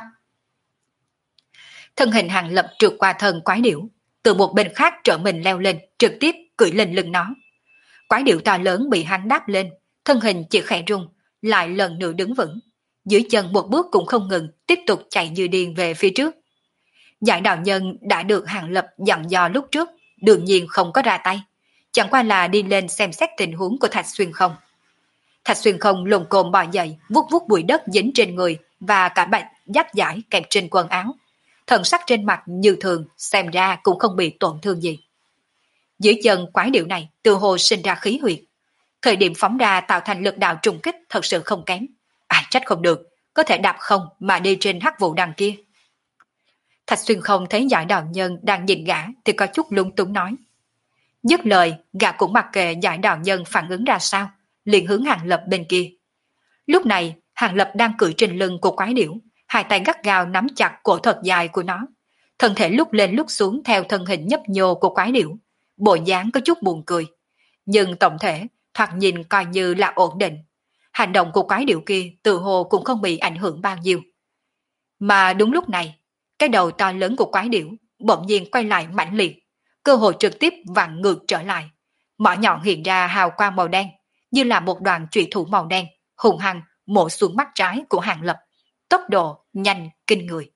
Thân hình Hàng Lập trượt qua thân quái điểu, từ một bên khác trở mình leo lên, trực tiếp cưỡi lên lưng nó. Quái điểu to lớn bị hắn đáp lên, thân hình chỉ khẽ rung, lại lần nữa đứng vững, dưới chân một bước cũng không ngừng, tiếp tục chạy như điên về phía trước. Giải đạo nhân đã được Hàng Lập dặn dò lúc trước, đương nhiên không có ra tay, chẳng qua là đi lên xem xét tình huống của Thạch Xuyên Không. Thạch Xuyên Không lồm cồm bò dậy, vuốt vuốt bụi đất dính trên người và cả bạch giáp giải kẹp trên quần áo. Thần sắc trên mặt như thường, xem ra cũng không bị tổn thương gì. Dưới chân quái điểu này từ hồ sinh ra khí huyệt, thời điểm phóng ra tạo thành lực đạo trùng kích thật sự không kém. Ai trách không được, có thể đạp không mà đi trên hắc vụ đằng kia. Thạch Xuyên không thấy Giải đạo nhân đang nhìn gã thì có chút lung túng nói. Dứt lời, gã cũng mặc kệ Giải đạo nhân phản ứng ra sao, liền hướng Hàng Lập bên kia. Lúc này, Hàng Lập đang cưỡi trên lưng của quái điểu, hai tay gắt gao nắm chặt cổ thật dài của nó. Thân thể lúc lên lúc xuống theo thân hình nhấp nhô của quái điểu, bộ dáng có chút buồn cười. Nhưng tổng thể, thoạt nhìn coi như là ổn định. Hành động của quái điểu kia tự hồ cũng không bị ảnh hưởng bao nhiêu. Mà đúng lúc này, cái đầu to lớn của quái điểu bỗng nhiên quay lại mãnh liệt, cơ hội trực tiếp vặn ngược trở lại. Mỏ nhọn hiện ra hào quang màu đen, như là một đoàn chủy thủ màu đen, hùng hăng mổ xuống mắt trái của Hàng Lập. Tốc độ nhanh kinh người.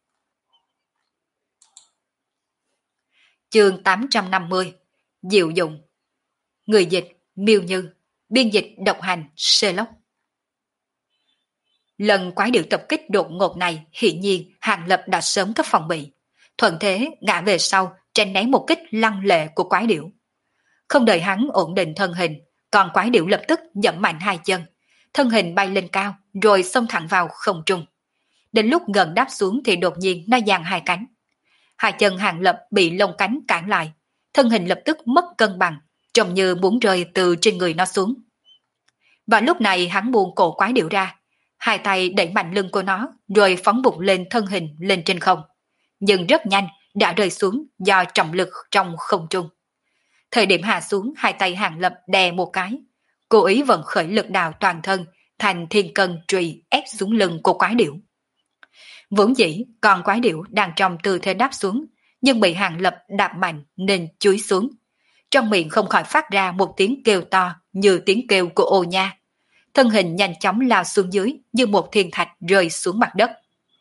Chương 850 Diệu dụng. Người dịch Miêu Như, biên dịch độc hành Sherlock. Lần quái điểu tập kích đột ngột này hiển nhiên Hàng Lập đã sớm có phòng bị, thuận thế ngã về sau tránh né một kích lăng lệ của quái điểu. Không đợi hắn ổn định thân hình, còn quái điểu lập tức giẫm mạnh hai chân, thân hình bay lên cao rồi xông thẳng vào không trung. Đến lúc gần đáp xuống thì đột nhiên nó giang hai cánh. Hai chân Hàng Lập bị lông cánh cản lại, thân hình lập tức mất cân bằng, trông như muốn rơi từ trên người nó xuống. Và lúc này hắn buông cổ quái điểu ra, hai tay đẩy mạnh lưng của nó rồi phóng bụng lên thân hình lên trên không. Nhưng rất nhanh đã rơi xuống do trọng lực trong không trung. Thời điểm hạ xuống, hai tay Hàng Lập đè một cái, cố ý vận khởi lực đạo toàn thân thành thiên cân trùy ép xuống lưng của quái điểu. Vốn dĩ còn quái điểu đang trong tư thế đáp xuống, nhưng bị Hàng Lập đạp mạnh nên chúi xuống. Trong miệng không khỏi phát ra một tiếng kêu to như tiếng kêu của ô nha. Thân hình nhanh chóng lao xuống dưới như một thiên thạch rơi xuống mặt đất.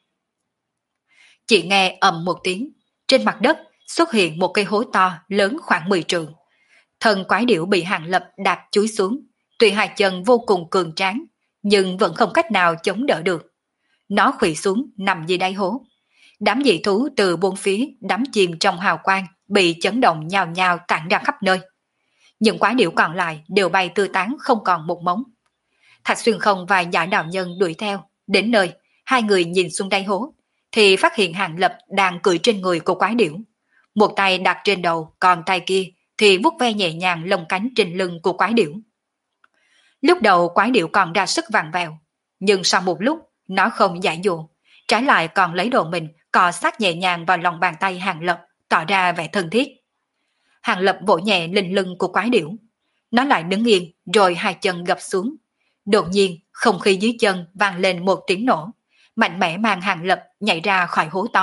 Chỉ nghe ầm một tiếng, trên mặt đất xuất hiện một cây hố to lớn khoảng 10 trượng. Thân quái điểu bị Hàng Lập đạp chúi xuống, tuy hai chân vô cùng cường tráng, nhưng vẫn không cách nào chống đỡ được. Nó khuỵu xuống nằm dưới đáy hố. Đám dị thú từ bốn phía đắm chìm trong hào quang bị chấn động nhào nhào tản ra khắp nơi. Những quái điểu còn lại đều bay tứ tán không còn một mống. Thạch Xuyên Không và Giả Đạo Nhân đuổi theo, đến nơi, hai người nhìn xuống đáy hố, thì phát hiện Hàng Lập đang cưỡi trên người của quái điểu. Một tay đặt trên đầu, còn tay kia thì vuốt ve nhẹ nhàng lông cánh trên lưng của quái điểu. Lúc đầu quái điểu còn ra sức vặn vẹo, nhưng sau một lúc, nó không giải dụ, trái lại còn lấy đồ mình cọ sát nhẹ nhàng vào lòng bàn tay Hàng Lập, tỏ ra vẻ thân thiết. Hàng Lập vỗ nhẹ lên lưng của quái điểu. Nó lại đứng yên rồi hai chân gập xuống. Đột nhiên không khí dưới chân vang lên một tiếng nổ, mạnh mẽ mang Hàng Lập nhảy ra khỏi hố to.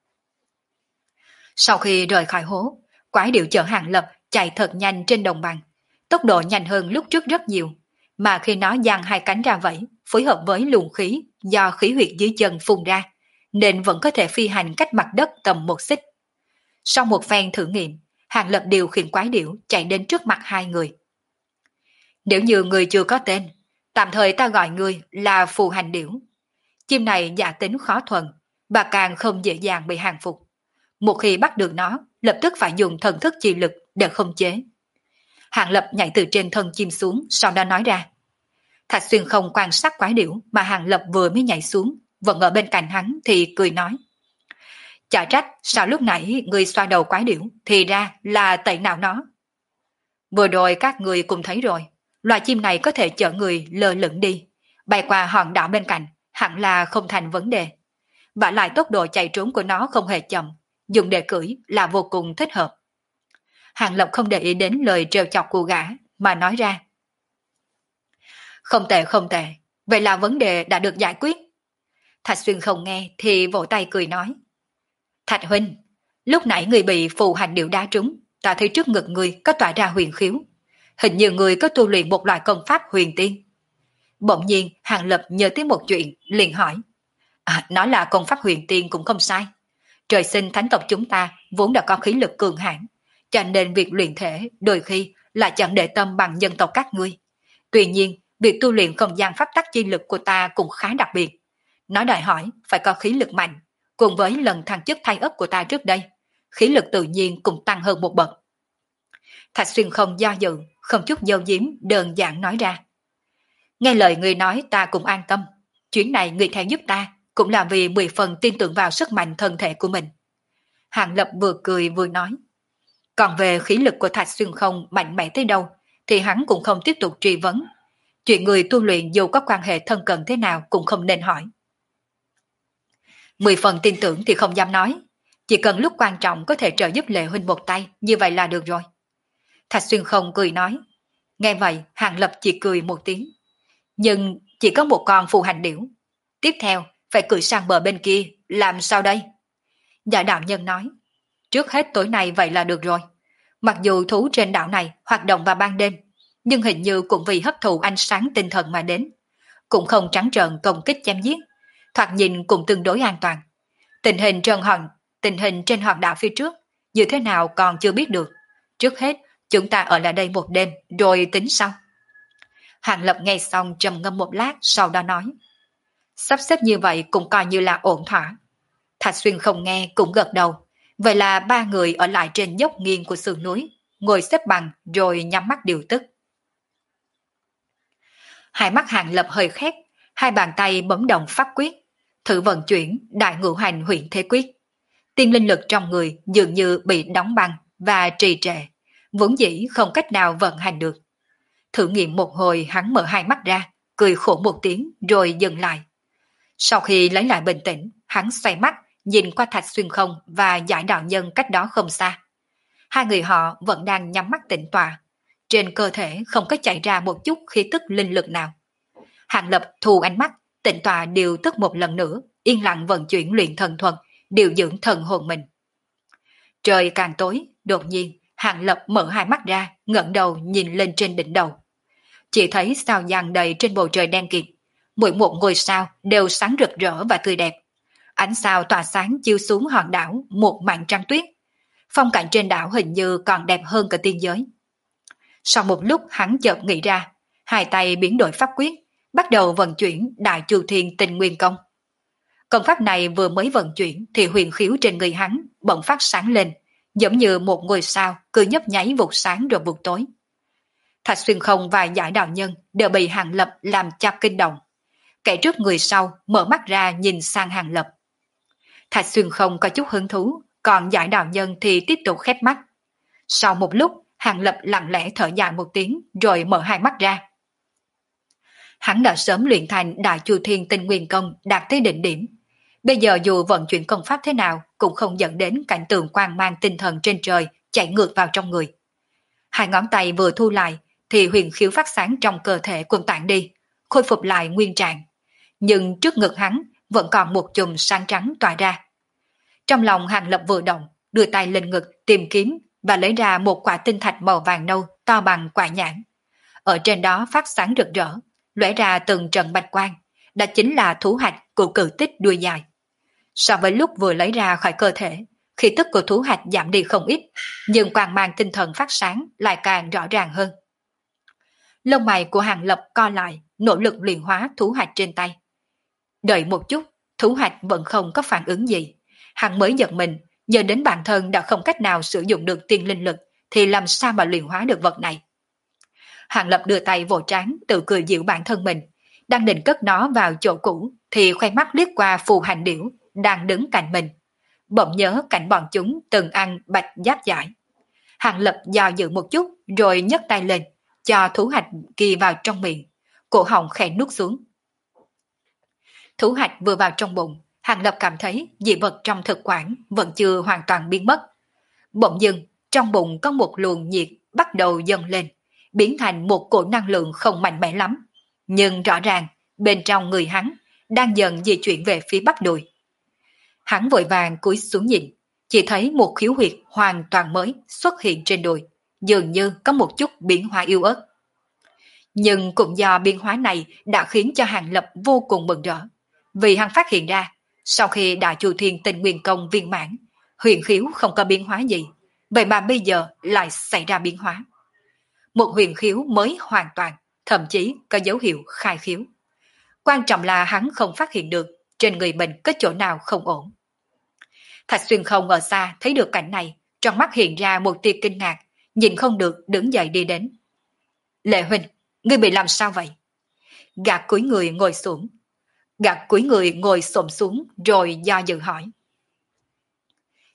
Sau khi rời khỏi hố, quái điểu chở Hàng Lập chạy thật nhanh trên đồng bằng, tốc độ nhanh hơn lúc trước rất nhiều, mà khi nó giang hai cánh ra vẫy, phối hợp với luồng khí do khí huyệt dưới chân phun ra, nên vẫn có thể phi hành cách mặt đất tầm một xích. Sau một phen thử nghiệm, Hàng Lập điều khiển quái điểu chạy đến trước mặt hai người. Nếu như người chưa có tên, tạm thời ta gọi người là phù hành điểu. Chim này giả tính khó thuần, và càng không dễ dàng bị hàng phục. Một khi bắt được nó, lập tức phải dùng thần thức chi lực để khống chế. Hàng Lập nhảy từ trên thân chim xuống, sau đó nói ra. Thạch Xuyên Không quan sát quái điểu mà Hàng Lập vừa mới nhảy xuống, vẫn ở bên cạnh hắn thì cười nói. Chả trách sao lúc nãy người xoa đầu quái điểu thì ra là tẩy não nó. Vừa rồi các người cùng thấy rồi, loài chim này có thể chở người lơ lửng đi, bay qua hòn đảo bên cạnh, hẳn là không thành vấn đề. Và lại tốc độ chạy trốn của nó không hề chậm, dùng để cưỡi là vô cùng thích hợp. Hàng Lập không để ý đến lời trêu chọc của gã, mà nói ra. Không tệ không tệ, vậy là vấn đề đã được giải quyết. Thạch Xuyên Không nghe thì vỗ tay cười nói. Thạch huynh, lúc nãy người bị phù hành điểu đá trúng, ta thấy trước ngực người có tỏa ra huyền khiếu. Hình như người có tu luyện một loại công pháp huyền tiên. Bỗng nhiên Hàng Lập nhớ tới một chuyện, liền hỏi. Nói là công pháp huyền tiên cũng không sai. Trời sinh thánh tộc chúng ta vốn đã có khí lực cường hãn, cho nên việc luyện thể đôi khi là chẳng để tâm bằng dân tộc các ngươi. Tuy nhiên, việc tu luyện không gian pháp tắc chi lực của ta cũng khá đặc biệt. Nó đòi hỏi phải có khí lực mạnh, cùng với lần thăng chức thay ấp của ta trước đây, khí lực tự nhiên cũng tăng hơn một bậc. Thạch Xuyên Không do dự, không chút giấu giếm, đơn giản nói ra. Nghe lời người nói ta cũng an tâm, chuyến này người theo giúp ta cũng là vì 10 phần tin tưởng vào sức mạnh thân thể của mình. Hàng Lập vừa cười vừa nói. Còn về khí lực của Thạch Xuyên Không mạnh mẽ tới đâu, thì hắn cũng không tiếp tục truy vấn. Chuyện người tu luyện dù có quan hệ thân cận thế nào cũng không nên hỏi. 10 phần tin tưởng thì không dám nói. Chỉ cần lúc quan trọng có thể trợ giúp Lệ Huynh một tay, như vậy là được rồi. Thạch Xuyên Không cười nói. Nghe vậy, Hàng Lập chỉ cười một tiếng. Nhưng chỉ có một con phù hành điểu. Tiếp theo, phải cưỡi sang bờ bên kia, làm sao đây? Giả đạo nhân nói. Trước hết tối nay vậy là được rồi. Mặc dù thú trên đảo này hoạt động vào ban đêm, nhưng hình như cũng vì hấp thụ ánh sáng tinh thần mà đến. Cũng không trắng trợn công kích chém giết. Thoạt nhìn cũng tương đối an toàn. Tình hình trên hòn đảo phía trước, như thế nào còn chưa biết được. Trước hết, chúng ta ở lại đây một đêm, rồi tính sau. Hàng Lập nghe xong trầm ngâm một lát, sau đó nói. Sắp xếp như vậy cũng coi như là ổn thỏa. Thạch Xuyên không nghe cũng gật đầu. Vậy là ba người ở lại trên dốc nghiêng của sườn núi, ngồi xếp bằng rồi nhắm mắt điều tức. Hai mắt Hàng Lập hơi khép, hai bàn tay bấm động pháp quyết, thử vận chuyển đại ngũ hành huyền thế quyết. Tiên linh lực trong người dường như bị đóng băng và trì trệ, vốn dĩ không cách nào vận hành được. Thử nghiệm một hồi hắn mở hai mắt ra, cười khổ một tiếng rồi dừng lại. Sau khi lấy lại bình tĩnh, hắn xoay mắt, nhìn qua Thạch Xuyên Không và Giải đạo nhân cách đó không xa. Hai người họ vẫn đang nhắm mắt tĩnh tọa. Trên cơ thể không có chạy ra một chút khí tức linh lực nào. Hàng Lập thu ánh mắt, tĩnh tọa điều tức một lần nữa, yên lặng vận chuyển luyện thần thuật, điều dưỡng thần hồn mình. Trời càng tối, đột nhiên, Hàng Lập mở hai mắt ra, ngẩng đầu nhìn lên trên đỉnh đầu. Chỉ thấy sao dàn đầy trên bầu trời đen kịt, mỗi một ngôi sao đều sáng rực rỡ và tươi đẹp. Ánh sao tỏa sáng chiếu xuống hòn đảo một mảng trăng tuyết. Phong cảnh trên đảo hình như còn đẹp hơn cả tiên giới. Sau một lúc hắn chợt nghĩ ra, hai tay biến đổi pháp quyết, bắt đầu vận chuyển Đại Chu Thiên Tinh Nguyên Công. Công pháp này vừa mới vận chuyển thì huyền khiếu trên người hắn bỗng phát sáng lên, giống như một ngôi sao cứ nhấp nháy vụt sáng rồi vụt tối. Thạch Xuyên Không và Giải đạo nhân đều bị Hàng Lập làm cho kinh động. Kẻ trước người sau mở mắt ra nhìn sang Hàng Lập. Thạch Xuyên Không có chút hứng thú, còn Giải đạo nhân thì tiếp tục khép mắt. Sau một lúc, Hàng Lập lặng lẽ thở dài một tiếng rồi mở hai mắt ra. Hắn đã sớm luyện thành Đại Chu Thiên Tinh Nguyên Công đạt tới đỉnh điểm. Bây giờ dù vận chuyển công pháp thế nào cũng không dẫn đến cảnh tượng quang mang tinh thần trên trời chạy ngược vào trong người. Hai ngón tay vừa thu lại thì huyền khiếu phát sáng trong cơ thể cũng tản đi, khôi phục lại nguyên trạng. Nhưng trước ngực hắn vẫn còn một chùm sáng trắng tỏa ra. Trong lòng Hàng Lập vừa động, đưa tay lên ngực tìm kiếm và lấy ra một quả tinh thạch màu vàng nâu to bằng quả nhãn. Ở trên đó phát sáng rực rỡ, lóe ra từng trận bạch quang, đó chính là thú hạch của cự tích đuôi dài. So với lúc vừa lấy ra khỏi cơ thể, khí tức của thú hạch giảm đi không ít, nhưng quang mang tinh thần phát sáng lại càng rõ ràng hơn. Lông mày của Hàng Lập co lại, nỗ lực luyện hóa thú hạch trên tay. Đợi một chút, thú hạch vẫn không có phản ứng gì. Hắn mới giật mình, nhớ đến bản thân đã không cách nào sử dụng được tiên linh lực, thì làm sao mà luyện hóa được vật này. Hàng Lập đưa tay vỗ trán tự cười giễu bản thân mình, đang định cất nó vào chỗ cũ thì khoe mắt liếc qua phù hành điểu đang đứng cạnh mình. Bỗng nhớ cảnh bọn chúng từng ăn bạch giáp giải. Hàng Lập do dự một chút rồi nhấc tay lên, cho thú hạch kia vào trong miệng, cổ họng khẽ nuốt xuống. Thú hạch vừa vào trong bụng, Hàng Lập cảm thấy dị vật trong thực quản vẫn chưa hoàn toàn biến mất. Bỗng dưng, trong bụng có một luồng nhiệt bắt đầu dâng lên, biến thành một cổ năng lượng không mạnh mẽ lắm. Nhưng rõ ràng, bên trong người hắn đang dần di chuyển về phía bắp đùi. Hắn vội vàng cúi xuống nhìn, chỉ thấy một khiếu huyệt hoàn toàn mới xuất hiện trên đùi, dường như có một chút biến hóa yếu ớt. Nhưng cũng do biến hóa này đã khiến cho Hàng Lập vô cùng mừng rỡ, vì hắn phát hiện ra, sau khi Đại Chu Thiên Tinh Nguyên Công viên mãn, huyền khiếu không có biến hóa gì, vậy mà bây giờ lại xảy ra biến hóa. Một huyền khiếu mới hoàn toàn, thậm chí có dấu hiệu khai khiếu. Quan trọng là hắn không phát hiện được trên người mình có chỗ nào không ổn. Thạch Xuyên Không ở xa thấy được cảnh này, trong mắt hiện ra một tia kinh ngạc, nhìn không được đứng dậy đi đến. Lệ huynh, ngươi bị làm sao vậy? Gạt cúi người ngồi xổm xuống rồi do dự hỏi.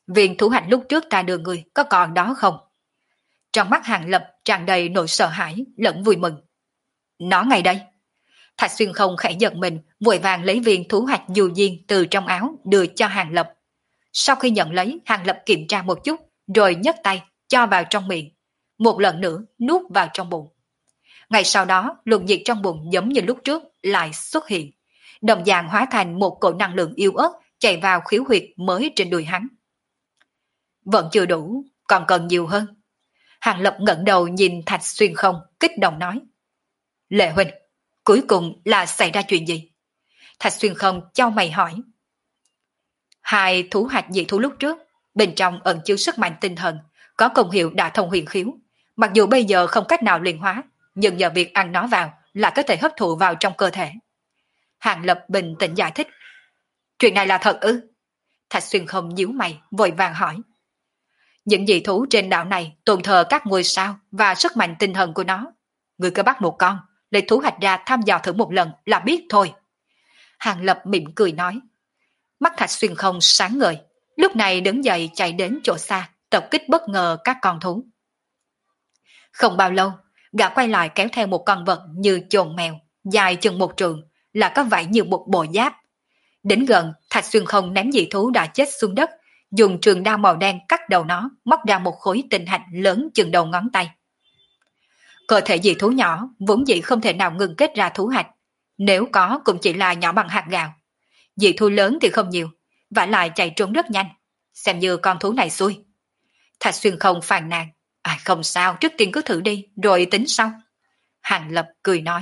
viên thủ hạnh lúc trước ta đưa người có còn đó không? Trong mắt Hàng Lập tràn đầy nỗi sợ hãi lẫn vui mừng. Nó ngay đây. Thạch Xuyên Không khẽ giật mình, vội vàng lấy viên thú hạch dù diên từ trong áo đưa cho Hàng Lập. Sau khi nhận lấy, Hàng Lập kiểm tra một chút, rồi nhấc tay cho vào trong miệng, một lần nữa nuốt vào trong bụng. Ngay sau đó, luồng nhiệt trong bụng giống như lúc trước lại xuất hiện, đồng dạng hóa thành một cỗ năng lượng yếu ớt chạy vào khiếu huyệt mới trên đùi hắn. Vẫn chưa đủ, còn cần nhiều hơn. Hàng Lập ngẩng đầu nhìn Thạch Xuyên Không, kích động nói. Lệ huynh, cuối cùng là xảy ra chuyện gì? Thạch Xuyên Không chau mày hỏi. Hai thú hạch dị thú lúc trước, bên trong ẩn chứa sức mạnh tinh thần, có công hiệu đả thông huyền khiếu. Mặc dù bây giờ không cách nào luyện hóa, nhưng nhờ việc ăn nó vào là có thể hấp thụ vào trong cơ thể. Hàng Lập bình tĩnh giải thích. Chuyện này là thật ư? Thạch Xuyên Không nhíu mày, vội vàng hỏi. Những dị thú trên đảo này tôn thờ các ngôi sao và sức mạnh tinh thần của nó. Người cứ bắt một con, lấy thú hạch ra thăm dò thử một lần là biết thôi. Hàng Lập mỉm cười nói. Mắt Thạch Xuyên Không sáng ngời, lúc này đứng dậy chạy đến chỗ xa, tập kích bất ngờ các con thú. Không bao lâu, gã quay lại kéo theo một con vật như chồn mèo, dài chừng một trường, là có vảy như một bộ giáp. Đến gần, Thạch Xuyên Không ném dị thú đã chết xuống đất, dùng trường đao màu đen cắt đầu nó, móc ra một khối tinh hạch lớn chừng đầu ngón tay. Cơ thể dị thú nhỏ vốn dĩ không thể nào ngừng kết ra thú hạch, nếu có cũng chỉ là nhỏ bằng hạt gạo. Dị thú lớn thì không nhiều, vả lại chạy trốn rất nhanh, xem như con thú này xui. Thạch Xuyên Không phàn nàn. Không sao, trước tiên cứ thử đi, rồi tính sau. Hàng Lập cười nói.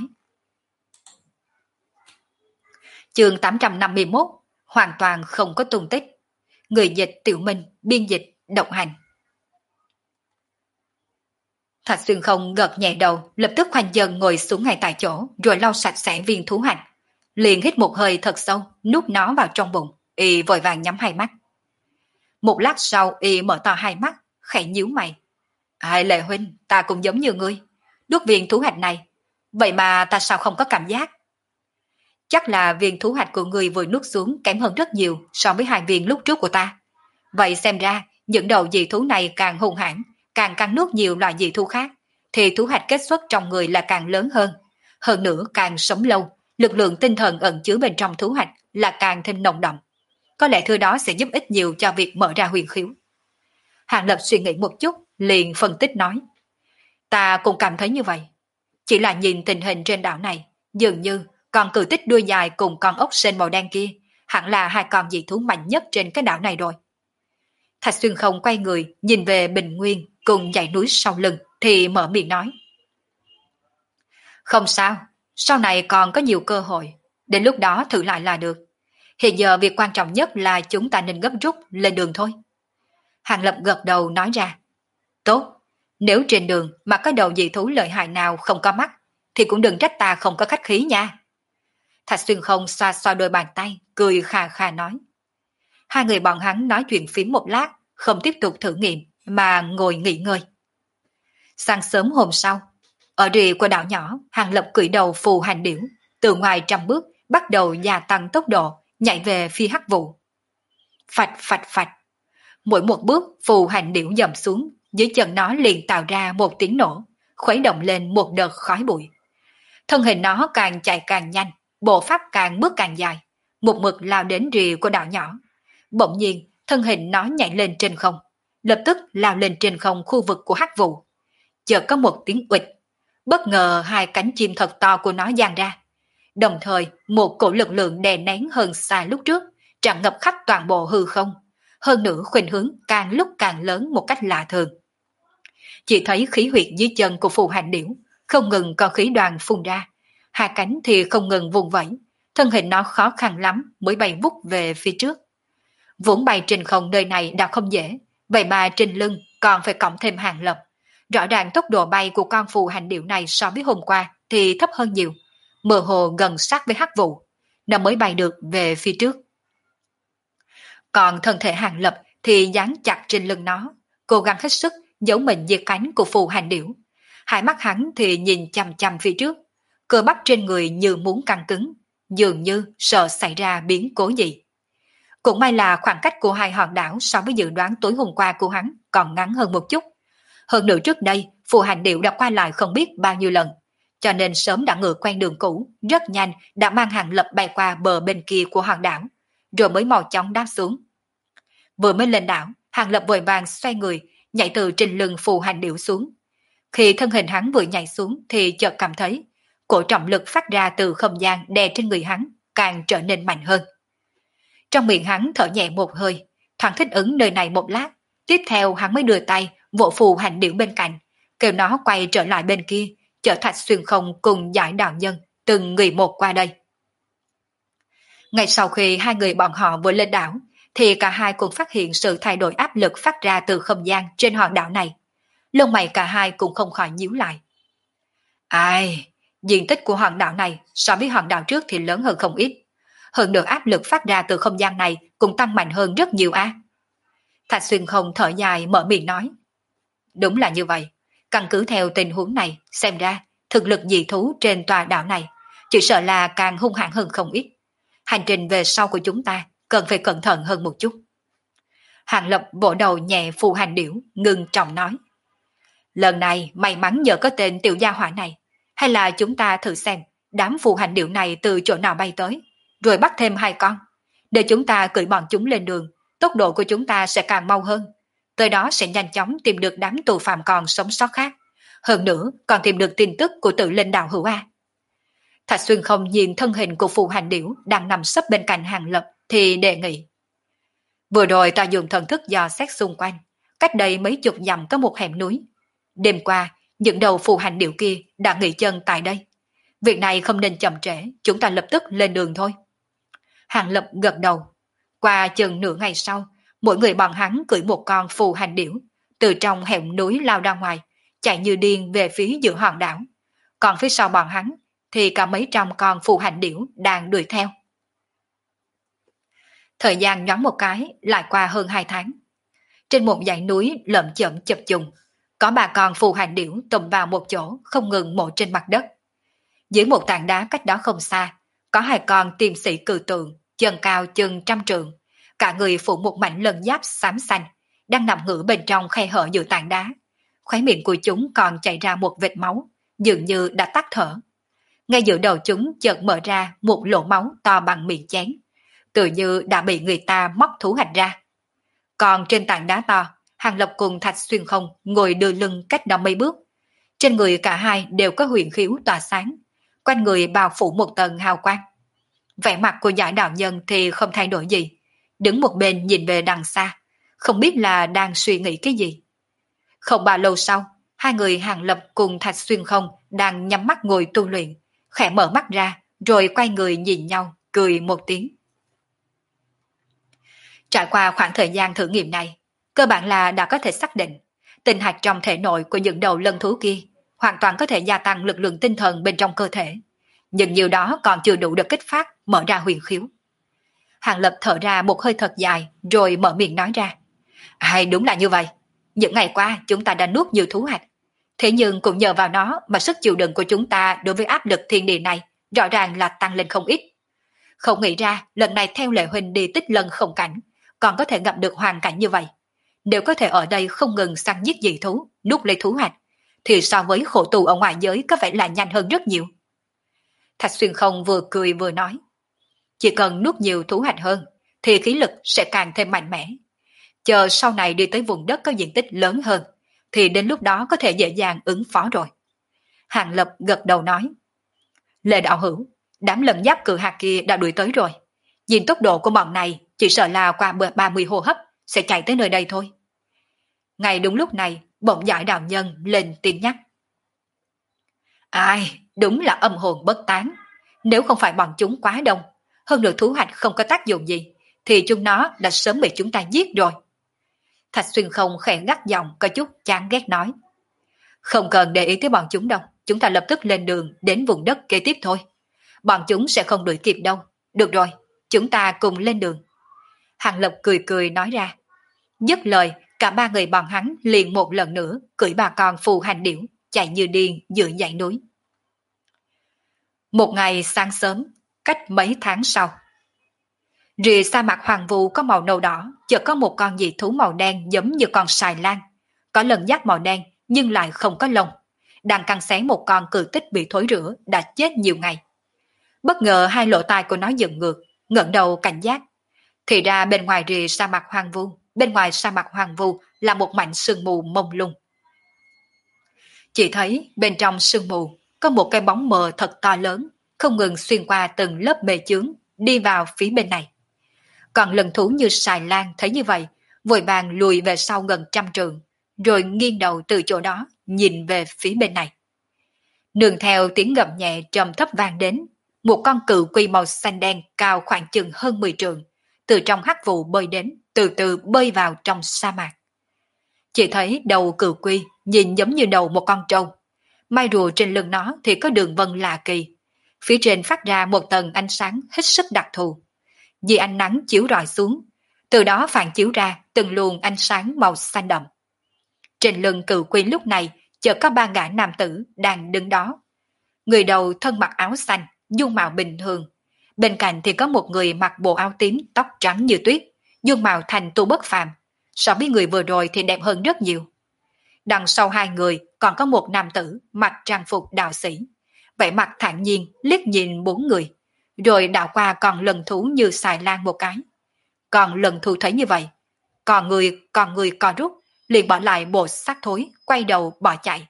Chương 851, hoàn toàn không có tung tích. Người dịch Tiểu Minh, biên dịch Độc Hành. Thạch Xuyên Không gật nhẹ đầu, lập tức khoanh chân ngồi xuống ngay tại chỗ, rồi lau sạch sẽ viên thú hạch. Liền hít một hơi thật sâu, nuốt nó vào trong bụng, y vội vàng nhắm hai mắt. Một lát sau, y mở to hai mắt, khẽ nhíu mày. Lệ huynh, ta cũng giống như ngươi, nuốt viên thú hạch này, vậy mà ta sao không có cảm giác? Chắc là viên thú hạch của ngươi vừa nuốt xuống kém hơn rất nhiều so với hai viên lúc trước của ta. Vậy xem ra, những đầu dị thú này càng hung hãn, càng cắn nuốt nhiều loại dị thú khác, thì thú hạch kết xuất trong người là càng lớn hơn. Hơn nữa càng sống lâu, lực lượng tinh thần ẩn chứa bên trong thú hạch là càng thêm nồng đậm. Có lẽ thứ đó sẽ giúp ích nhiều cho việc mở ra huyền khiếu. Hàng Lập suy nghĩ một chút, liền phân tích nói. Ta cũng cảm thấy như vậy. Chỉ là nhìn tình hình trên đảo này, dường như con cự tích đuôi dài cùng con ốc sên màu đen kia, hẳn là hai con dị thú mạnh nhất trên cái đảo này rồi. Thạch Xuyên Không quay người, nhìn về bình nguyên cùng dãy núi sau lưng, thì mở miệng nói. Không sao, sau này còn có nhiều cơ hội, đến lúc đó thử lại là được. Hiện giờ việc quan trọng nhất là chúng ta nên gấp rút lên đường thôi. Hàng Lập gật đầu nói ra. Tốt, nếu trên đường mà có đầu dị thú lợi hại nào không có mắt, thì cũng đừng trách ta không có khách khí nha. Thạch Xuyên Không xoa xoa đôi bàn tay, cười khà khà nói. Hai người bọn hắn nói chuyện phím một lát, không tiếp tục thử nghiệm, mà ngồi nghỉ ngơi. Sáng sớm hôm sau, ở rìa của đảo nhỏ, Hàng Lập cưỡi đầu phù hành điểu, từ ngoài 100 bước, bắt đầu gia tăng tốc độ, nhảy về phía hắc vụ. Phạch phạch phạch. Mỗi một bước phù hành điểu dầm xuống, dưới chân nó liền tạo ra một tiếng nổ, khuấy động lên một đợt khói bụi. Thân hình nó càng chạy càng nhanh, bộ pháp càng bước càng dài, một mực lao đến rìa của đảo nhỏ. Bỗng nhiên, thân hình nó nhảy lên trên không, lập tức lao lên trên không khu vực của hắc vụ. Chợt có một tiếng uịch, bất ngờ hai cánh chim thật to của nó dang ra. Đồng thời, một cổ lực lượng đè nén hơn xa lúc trước, tràn ngập khắp toàn bộ hư không. Hơn nữa khuynh hướng càng lúc càng lớn một cách lạ thường. Chỉ thấy khí huyệt dưới chân của phù hành điểu không ngừng có khí đoàn phun ra, hai cánh thì không ngừng vùng vẫy, thân hình nó khó khăn lắm mới bay vút về phía trước. Vốn bay trên không nơi này đã không dễ, vậy mà trên lưng còn phải cõng thêm Hàng Lập. Rõ ràng tốc độ bay của con phù hành điểu này so với hôm qua thì thấp hơn nhiều, mơ hồ gần sát với hắc vụ, nó mới bay được về phía trước. Còn thân thể Hàng Lập thì dán chặt trên lưng nó, cố gắng hết sức giấu mình dưới cánh của phù hành điểu. Hai mắt hắn thì nhìn chằm chằm phía trước, cơ bắp trên người như muốn căng cứng, dường như sợ xảy ra biến cố gì. Cũng may là khoảng cách của hai hòn đảo so với dự đoán tối hôm qua của hắn còn ngắn hơn một chút. Hơn nữa trước đây, phù hành điệu đã qua lại không biết bao nhiêu lần, cho nên sớm đã ngựa quen đường cũ, rất nhanh đã mang Hàng Lập bay qua bờ bên kia của hòn đảo, rồi mới mau chóng đáp xuống. Vừa mới lên đảo, Hàng Lập vội vàng xoay người, nhảy từ trên lưng phù hành điệu xuống. Khi thân hình hắn vừa nhảy xuống thì chợt cảm thấy cổ trọng lực phát ra từ không gian đè trên người hắn càng trở nên mạnh hơn. Trong miệng hắn thở nhẹ một hơi, thoáng thích ứng nơi này một lát, tiếp theo hắn mới đưa tay vỗ phù hành điệu bên cạnh, kêu nó quay trở lại bên kia, chở Thạch Xuyên Không cùng Giải Đạo Nhân từng người một qua đây. Ngay sau khi hai người bọn họ vừa lên đảo, thì cả hai cũng phát hiện sự thay đổi áp lực phát ra từ không gian trên hòn đảo này. Lông mày cả hai cũng không khỏi nhíu lại. Ai, diện tích của hòn đảo này so với hòn đảo trước thì lớn hơn không ít. Hơn nữa áp lực phát ra từ không gian này cũng tăng mạnh hơn rất nhiều á. Thạch Xuyên Không thở dài mở miệng nói. Đúng là như vậy. Căn cứ theo tình huống này, xem ra thực lực dị thú trên tòa đảo này chỉ sợ là càng hung hãn hơn không ít. Hành trình về sau của chúng ta cần phải cẩn thận hơn một chút. Hàng Lập vỗ đầu nhẹ phù hành điểu, ngưng trọng nói. Lần này may mắn nhờ có tên tiểu gia hỏa này, hay là chúng ta thử xem đám phù hành điểu này từ chỗ nào bay tới, rồi bắt thêm hai con, để chúng ta cưỡi bọn chúng lên đường, tốc độ của chúng ta sẽ càng mau hơn. Tới đó sẽ nhanh chóng tìm được đám tù phạm còn sống sót khác. Hơn nữa còn tìm được tin tức của Tự Linh đạo hữu A. Thạch Xuyên Không nhìn thân hình của phù hành điểu đang nằm sấp bên cạnh Hàng Lập thì đề nghị. Vừa rồi ta dùng thần thức dò xét xung quanh, cách đây mấy chục dặm có một hẻm núi. Đêm qua, những đầu phù hành điểu kia đã nghỉ chân tại đây. Việc này không nên chậm trễ, chúng ta lập tức lên đường thôi. Hàng Lập gật đầu. Qua chừng nửa ngày sau, mỗi người bọn hắn cưỡi một con phù hành điểu, từ trong hẻm núi lao ra ngoài, chạy như điên về phía giữa hòn đảo. Còn phía sau bọn hắn thì cả mấy trăm con phù hành điểu đang đuổi theo. Thời gian nhoáng một cái lại qua hơn 2 tháng. Trên một dãy núi lởm chởm chập trùng, có 3 con phù hành điểu tụm vào một chỗ không ngừng mổ trên mặt đất. Dưới một tảng đá cách đó không xa, có 2 con tiêm sĩ cự tượng, chân cao chừng 100 trượng, cả người phủ một mảnh lân giáp xám xanh, đang nằm ngửa bên trong khe hở giữa tảng đá. Khóe miệng của chúng còn chảy ra một vệt máu, dường như đã tắt thở. Ngay giữa đầu chúng chợt mở ra một lỗ máu to bằng miệng chén, tự như đã bị người ta móc thú hạch ra. Còn trên tảng đá to, Hàng Lập cùng Thạch Xuyên Không ngồi đưa lưng cách đó mấy bước. Trên người cả hai đều có huyền khiếu tỏa sáng, quanh người bao phủ một tầng hào quang. Vẻ mặt của Giải Đạo Nhân thì không thay đổi gì, đứng một bên nhìn về đằng xa, không biết là đang suy nghĩ cái gì. Không bao lâu sau, hai người Hàng Lập cùng Thạch Xuyên Không đang nhắm mắt ngồi tu luyện, khẽ mở mắt ra, rồi quay người nhìn nhau, cười một tiếng. Trải qua khoảng thời gian thử nghiệm này, cơ bản là đã có thể xác định, tinh hạch trong thể nội của những đầu lân thú kia hoàn toàn có thể gia tăng lực lượng tinh thần bên trong cơ thể, nhưng nhiều đó còn chưa đủ được kích phát mở ra huyền khiếu. Hàng Lập thở ra một hơi thật dài, rồi mở miệng nói ra. Hay đúng là như vậy. Những ngày qua chúng ta đã nuốt nhiều thú hạch, thế nhưng cũng nhờ vào nó mà sức chịu đựng của chúng ta đối với áp lực thiên địa này rõ ràng là tăng lên không ít. Không nghĩ ra lần này theo Lệ Huynh đi Tích Lân không cảnh, còn có thể gặp được hoàn cảnh như vậy. Nếu có thể ở đây không ngừng săn giết dị thú, nuốt lấy thú hạch, thì so với khổ tù ở ngoài giới có vẻ là nhanh hơn rất nhiều. Thạch Xuyên Không vừa cười vừa nói. Chỉ cần nuốt nhiều thú hạch hơn, thì khí lực sẽ càng thêm mạnh mẽ. Chờ sau này đi tới vùng đất có diện tích lớn hơn, thì đến lúc đó có thể dễ dàng ứng phó rồi. Hàng Lập gật đầu nói. Lệ đạo hữu, đám lân giáp cự hạt kia đã đuổi tới rồi. Nhìn tốc độ của bọn này, chỉ sợ là qua 30 hô hấp sẽ chạy tới nơi đây thôi. Ngay đúng lúc này, bỗng Giải Đạo Nhân lên tiếng nhắc. Ai, đúng là âm hồn bất tán. Nếu không phải bọn chúng quá đông, hơn nữa thú hạch không có tác dụng gì, thì chúng nó đã sớm bị chúng ta giết rồi. Thạch Xuyên Không khẽ gắt giọng có chút chán ghét nói. Không cần để ý tới bọn chúng đâu, chúng ta lập tức lên đường đến vùng đất kế tiếp thôi. Bọn chúng sẽ không đuổi kịp đâu. Được rồi, chúng ta cùng lên đường. Hàng Lập cười cười nói ra. Dứt lời, cả 3 người bọn hắn liền một lần nữa cưỡi 3 con phù hành điểu, chạy như điên giữa dãy núi. Một ngày sáng sớm, cách mấy tháng sau. Rìa sa mạc hoàng vu có màu nâu đỏ, chợt có một con dị thú màu đen giống như con sài lan, có lân giáp màu đen nhưng lại không có lông, đang cắn xé một con cự tích bị thối rữa đã chết nhiều ngày. Bất ngờ hai lỗ tai của nó dựng ngược, ngẩng đầu cảnh giác. Thì ra bên ngoài rìa sa mạc hoàng vu, bên ngoài sa mạc hoàng vu là một mảnh sương mù mông lung. Chỉ thấy bên trong sương mù có một cái bóng mờ thật to lớn, không ngừng xuyên qua từng lớp bề chướng, đi vào phía bên này. Còn lần thú như xài lan thấy như vậy, vội vàng lùi về sau gần 100 trượng, rồi nghiêng đầu từ chỗ đó, nhìn về phía bên này. Nương theo tiếng gầm nhẹ trầm thấp vang đến, một con cự quy màu xanh đen cao khoảng chừng hơn 10 trượng, từ trong hắc vụ bơi đến, từ từ bơi vào trong sa mạc. Chỉ thấy đầu cự quy nhìn giống như đầu một con trâu. Mai rùa trên lưng nó thì có đường vân lạ kỳ. Phía trên phát ra một tầng ánh sáng hết sức đặc thù. Vì ánh nắng chiếu rọi xuống, từ đó phản chiếu ra từng luồng ánh sáng màu xanh đậm. Trên lưng cự quy lúc này chợt có 3 gã nam tử đang đứng đó. Người đầu thân mặc áo xanh, dung mạo bình thường. Bên cạnh thì có một người mặc bộ áo tím, tóc trắng như tuyết, dung mạo thành tu bất phàm. So với người vừa rồi thì đẹp hơn rất nhiều. Đằng sau hai người còn có một nam tử mặc trang phục đạo sĩ, vẻ mặt thản nhiên liếc nhìn 4 người, rồi đảo qua còn lần thú như xài lan một cái. Còn lần thú thấy như vậy, còn người co rút, liền bỏ lại bộ xác thối, quay đầu bỏ chạy.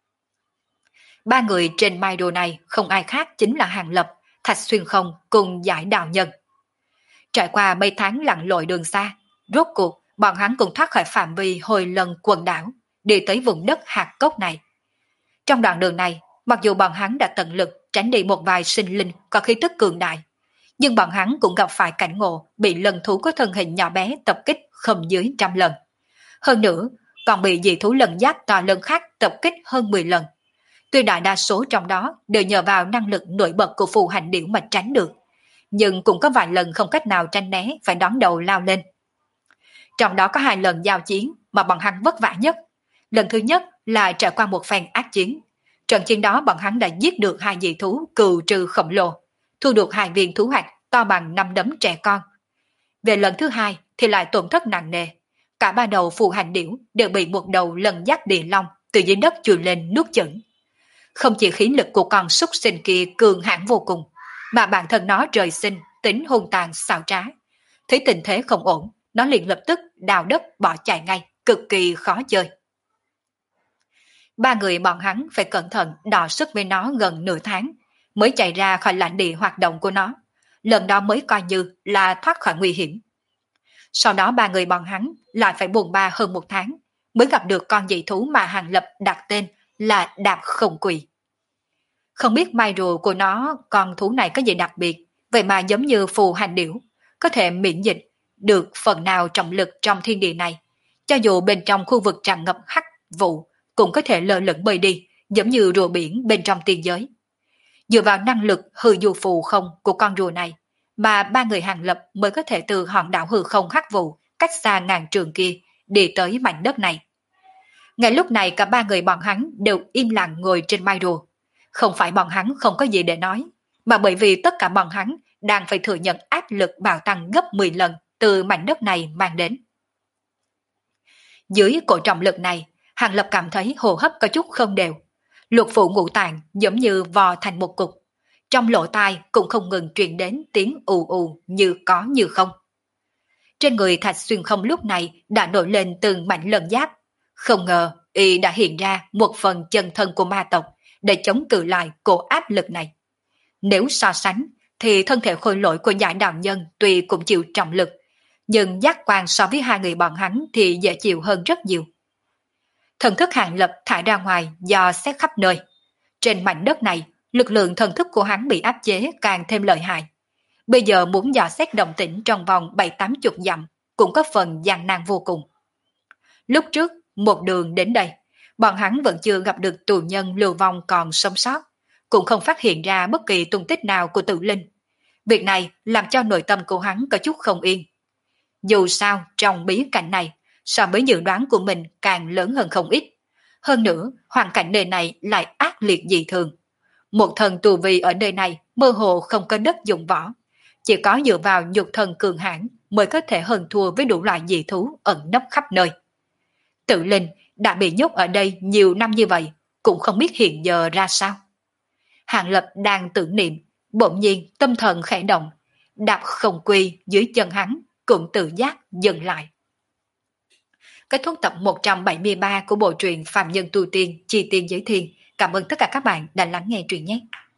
3 người trên mai đồ này không ai khác chính là Hàng Lập, Thạch Xuyên Không cùng Giải Đạo Nhân. Trải qua mấy tháng lặn lội đường xa, rốt cuộc bọn hắn cũng thoát khỏi phạm vi hồi lần quần đảo, đi tới vùng đất hạt cốc này. Trong đoạn đường này, mặc dù bọn hắn đã tận lực tránh đi một vài sinh linh có khí tức cường đại, nhưng bọn hắn cũng gặp phải cảnh ngộ bị lần thú có thân hình nhỏ bé tập kích không dưới 100 lần. Hơn nữa, còn bị dị thú lần giáp to lớn khác tập kích hơn 10 lần. Tuy đại đa số trong đó đều nhờ vào năng lực nổi bật của phù hành điểu mà tránh được, nhưng cũng có vài lần không cách nào tránh né phải đón đầu lao lên. Trong đó có 2 lần giao chiến mà bọn hắn vất vả nhất. Lần thứ nhất là trải qua một phen ác chiến. Trận chiến đó bọn hắn đã giết được 2 dị thú cừu trừ khổng lồ, thu được 2 viên thú hạch to bằng 5 đấm trẻ con. Về lần thứ hai thì lại tổn thất nặng nề. Cả 3 đầu phù hành điểu đều bị một đầu lần dắt địa long từ dưới đất chui lên nuốt chửng. Không chỉ khí lực của con súc sinh kia cường hãn vô cùng, mà bản thân nó trời sinh tính hung tàn xảo trá. Thấy tình thế không ổn, nó liền lập tức đào đất bỏ chạy ngay, cực kỳ khó chơi. 3 người bọn hắn phải cẩn thận đọ sức với nó gần nửa tháng, mới chạy ra khỏi lãnh địa hoạt động của nó. Lần đó mới coi như là thoát khỏi nguy hiểm. Sau đó 3 người bọn hắn lại phải buồn ba hơn 1 tháng, mới gặp được con dị thú mà Hàng Lập đặt tên là Đạp Không Quỳ. Không biết mai rùa của nó con thú này có gì đặc biệt, vậy mà giống như phù hành điểu, có thể miễn dịch được phần nào trọng lực trong thiên địa này. Cho dù bên trong khu vực tràn ngập hắc vụ, cũng có thể lơ lửng bơi đi, giống như rùa biển bên trong tiên giới. Dựa vào năng lực hư du phù không của con rùa này, mà 3 người Hàng Lập mới có thể từ hòn đảo hư không hắc vụ cách xa ngàn trường kia đi tới mảnh đất này. Ngay lúc này cả 3 người bọn hắn đều im lặng ngồi trên mai rùa. Không phải bọn hắn không có gì để nói, mà bởi vì tất cả bọn hắn đang phải thừa nhận áp lực bạo tăng gấp 10 lần từ mảnh đất này mang đến. Dưới cổ trọng lực này, Hàng Lập cảm thấy hô hấp có chút không đều. Lục phủ ngũ tạng giống như vò thành một cục. Trong lỗ tai cũng không ngừng truyền đến tiếng ù ù như có như không. Trên người Thạch Xuyên Không lúc này đã nổi lên từng mảnh lân giáp. Không ngờ y đã hiện ra một phần chân thân của ma tộc để chống cự lại cổ áp lực này. Nếu so sánh thì thân thể khôi lỗi của Giải Đạo Nhân tuy cũng chịu trọng lực, nhưng giác quan so với 2 người bọn hắn thì dễ chịu hơn rất nhiều. Thần thức Hàng Lập thải ra ngoài do xét khắp nơi. Trên mảnh đất này, lực lượng thần thức của hắn bị áp chế càng thêm lợi hại. Bây giờ muốn dò xét động tĩnh trong vòng 7-80 dặm cũng có phần gian nan vô cùng. Lúc trước, một đường đến đây, bọn hắn vẫn chưa gặp được tù nhân lưu vong còn sống sót, cũng không phát hiện ra bất kỳ tung tích nào của tự linh. Việc này làm cho nội tâm của hắn có chút không yên. Dù sao, trong bí cảnh này, so với dự đoán của mình càng lớn hơn không ít. Hơn nữa, hoàn cảnh nơi này lại ác liệt dị thường. Một thần tù vi ở nơi này mơ hồ không có đất dụng võ. chỉ có dựa vào nhục thân cường hãn mới có thể hơn thua với đủ loại dị thú ẩn nấp khắp nơi. Tự linh đã bị nhốt ở đây nhiều năm như vậy, cũng không biết hiện giờ ra sao. Hàng Lập đang tưởng niệm, bỗng nhiên tâm thần khẽ động, đạp không quy dưới chân hắn, cũng tự giác dừng lại. Kết thúc tập 173 của bộ truyện Phạm Nhân Tu Tiên Chi Tiên Giới Thiên. Cảm ơn tất cả các bạn đã lắng nghe truyện nhé.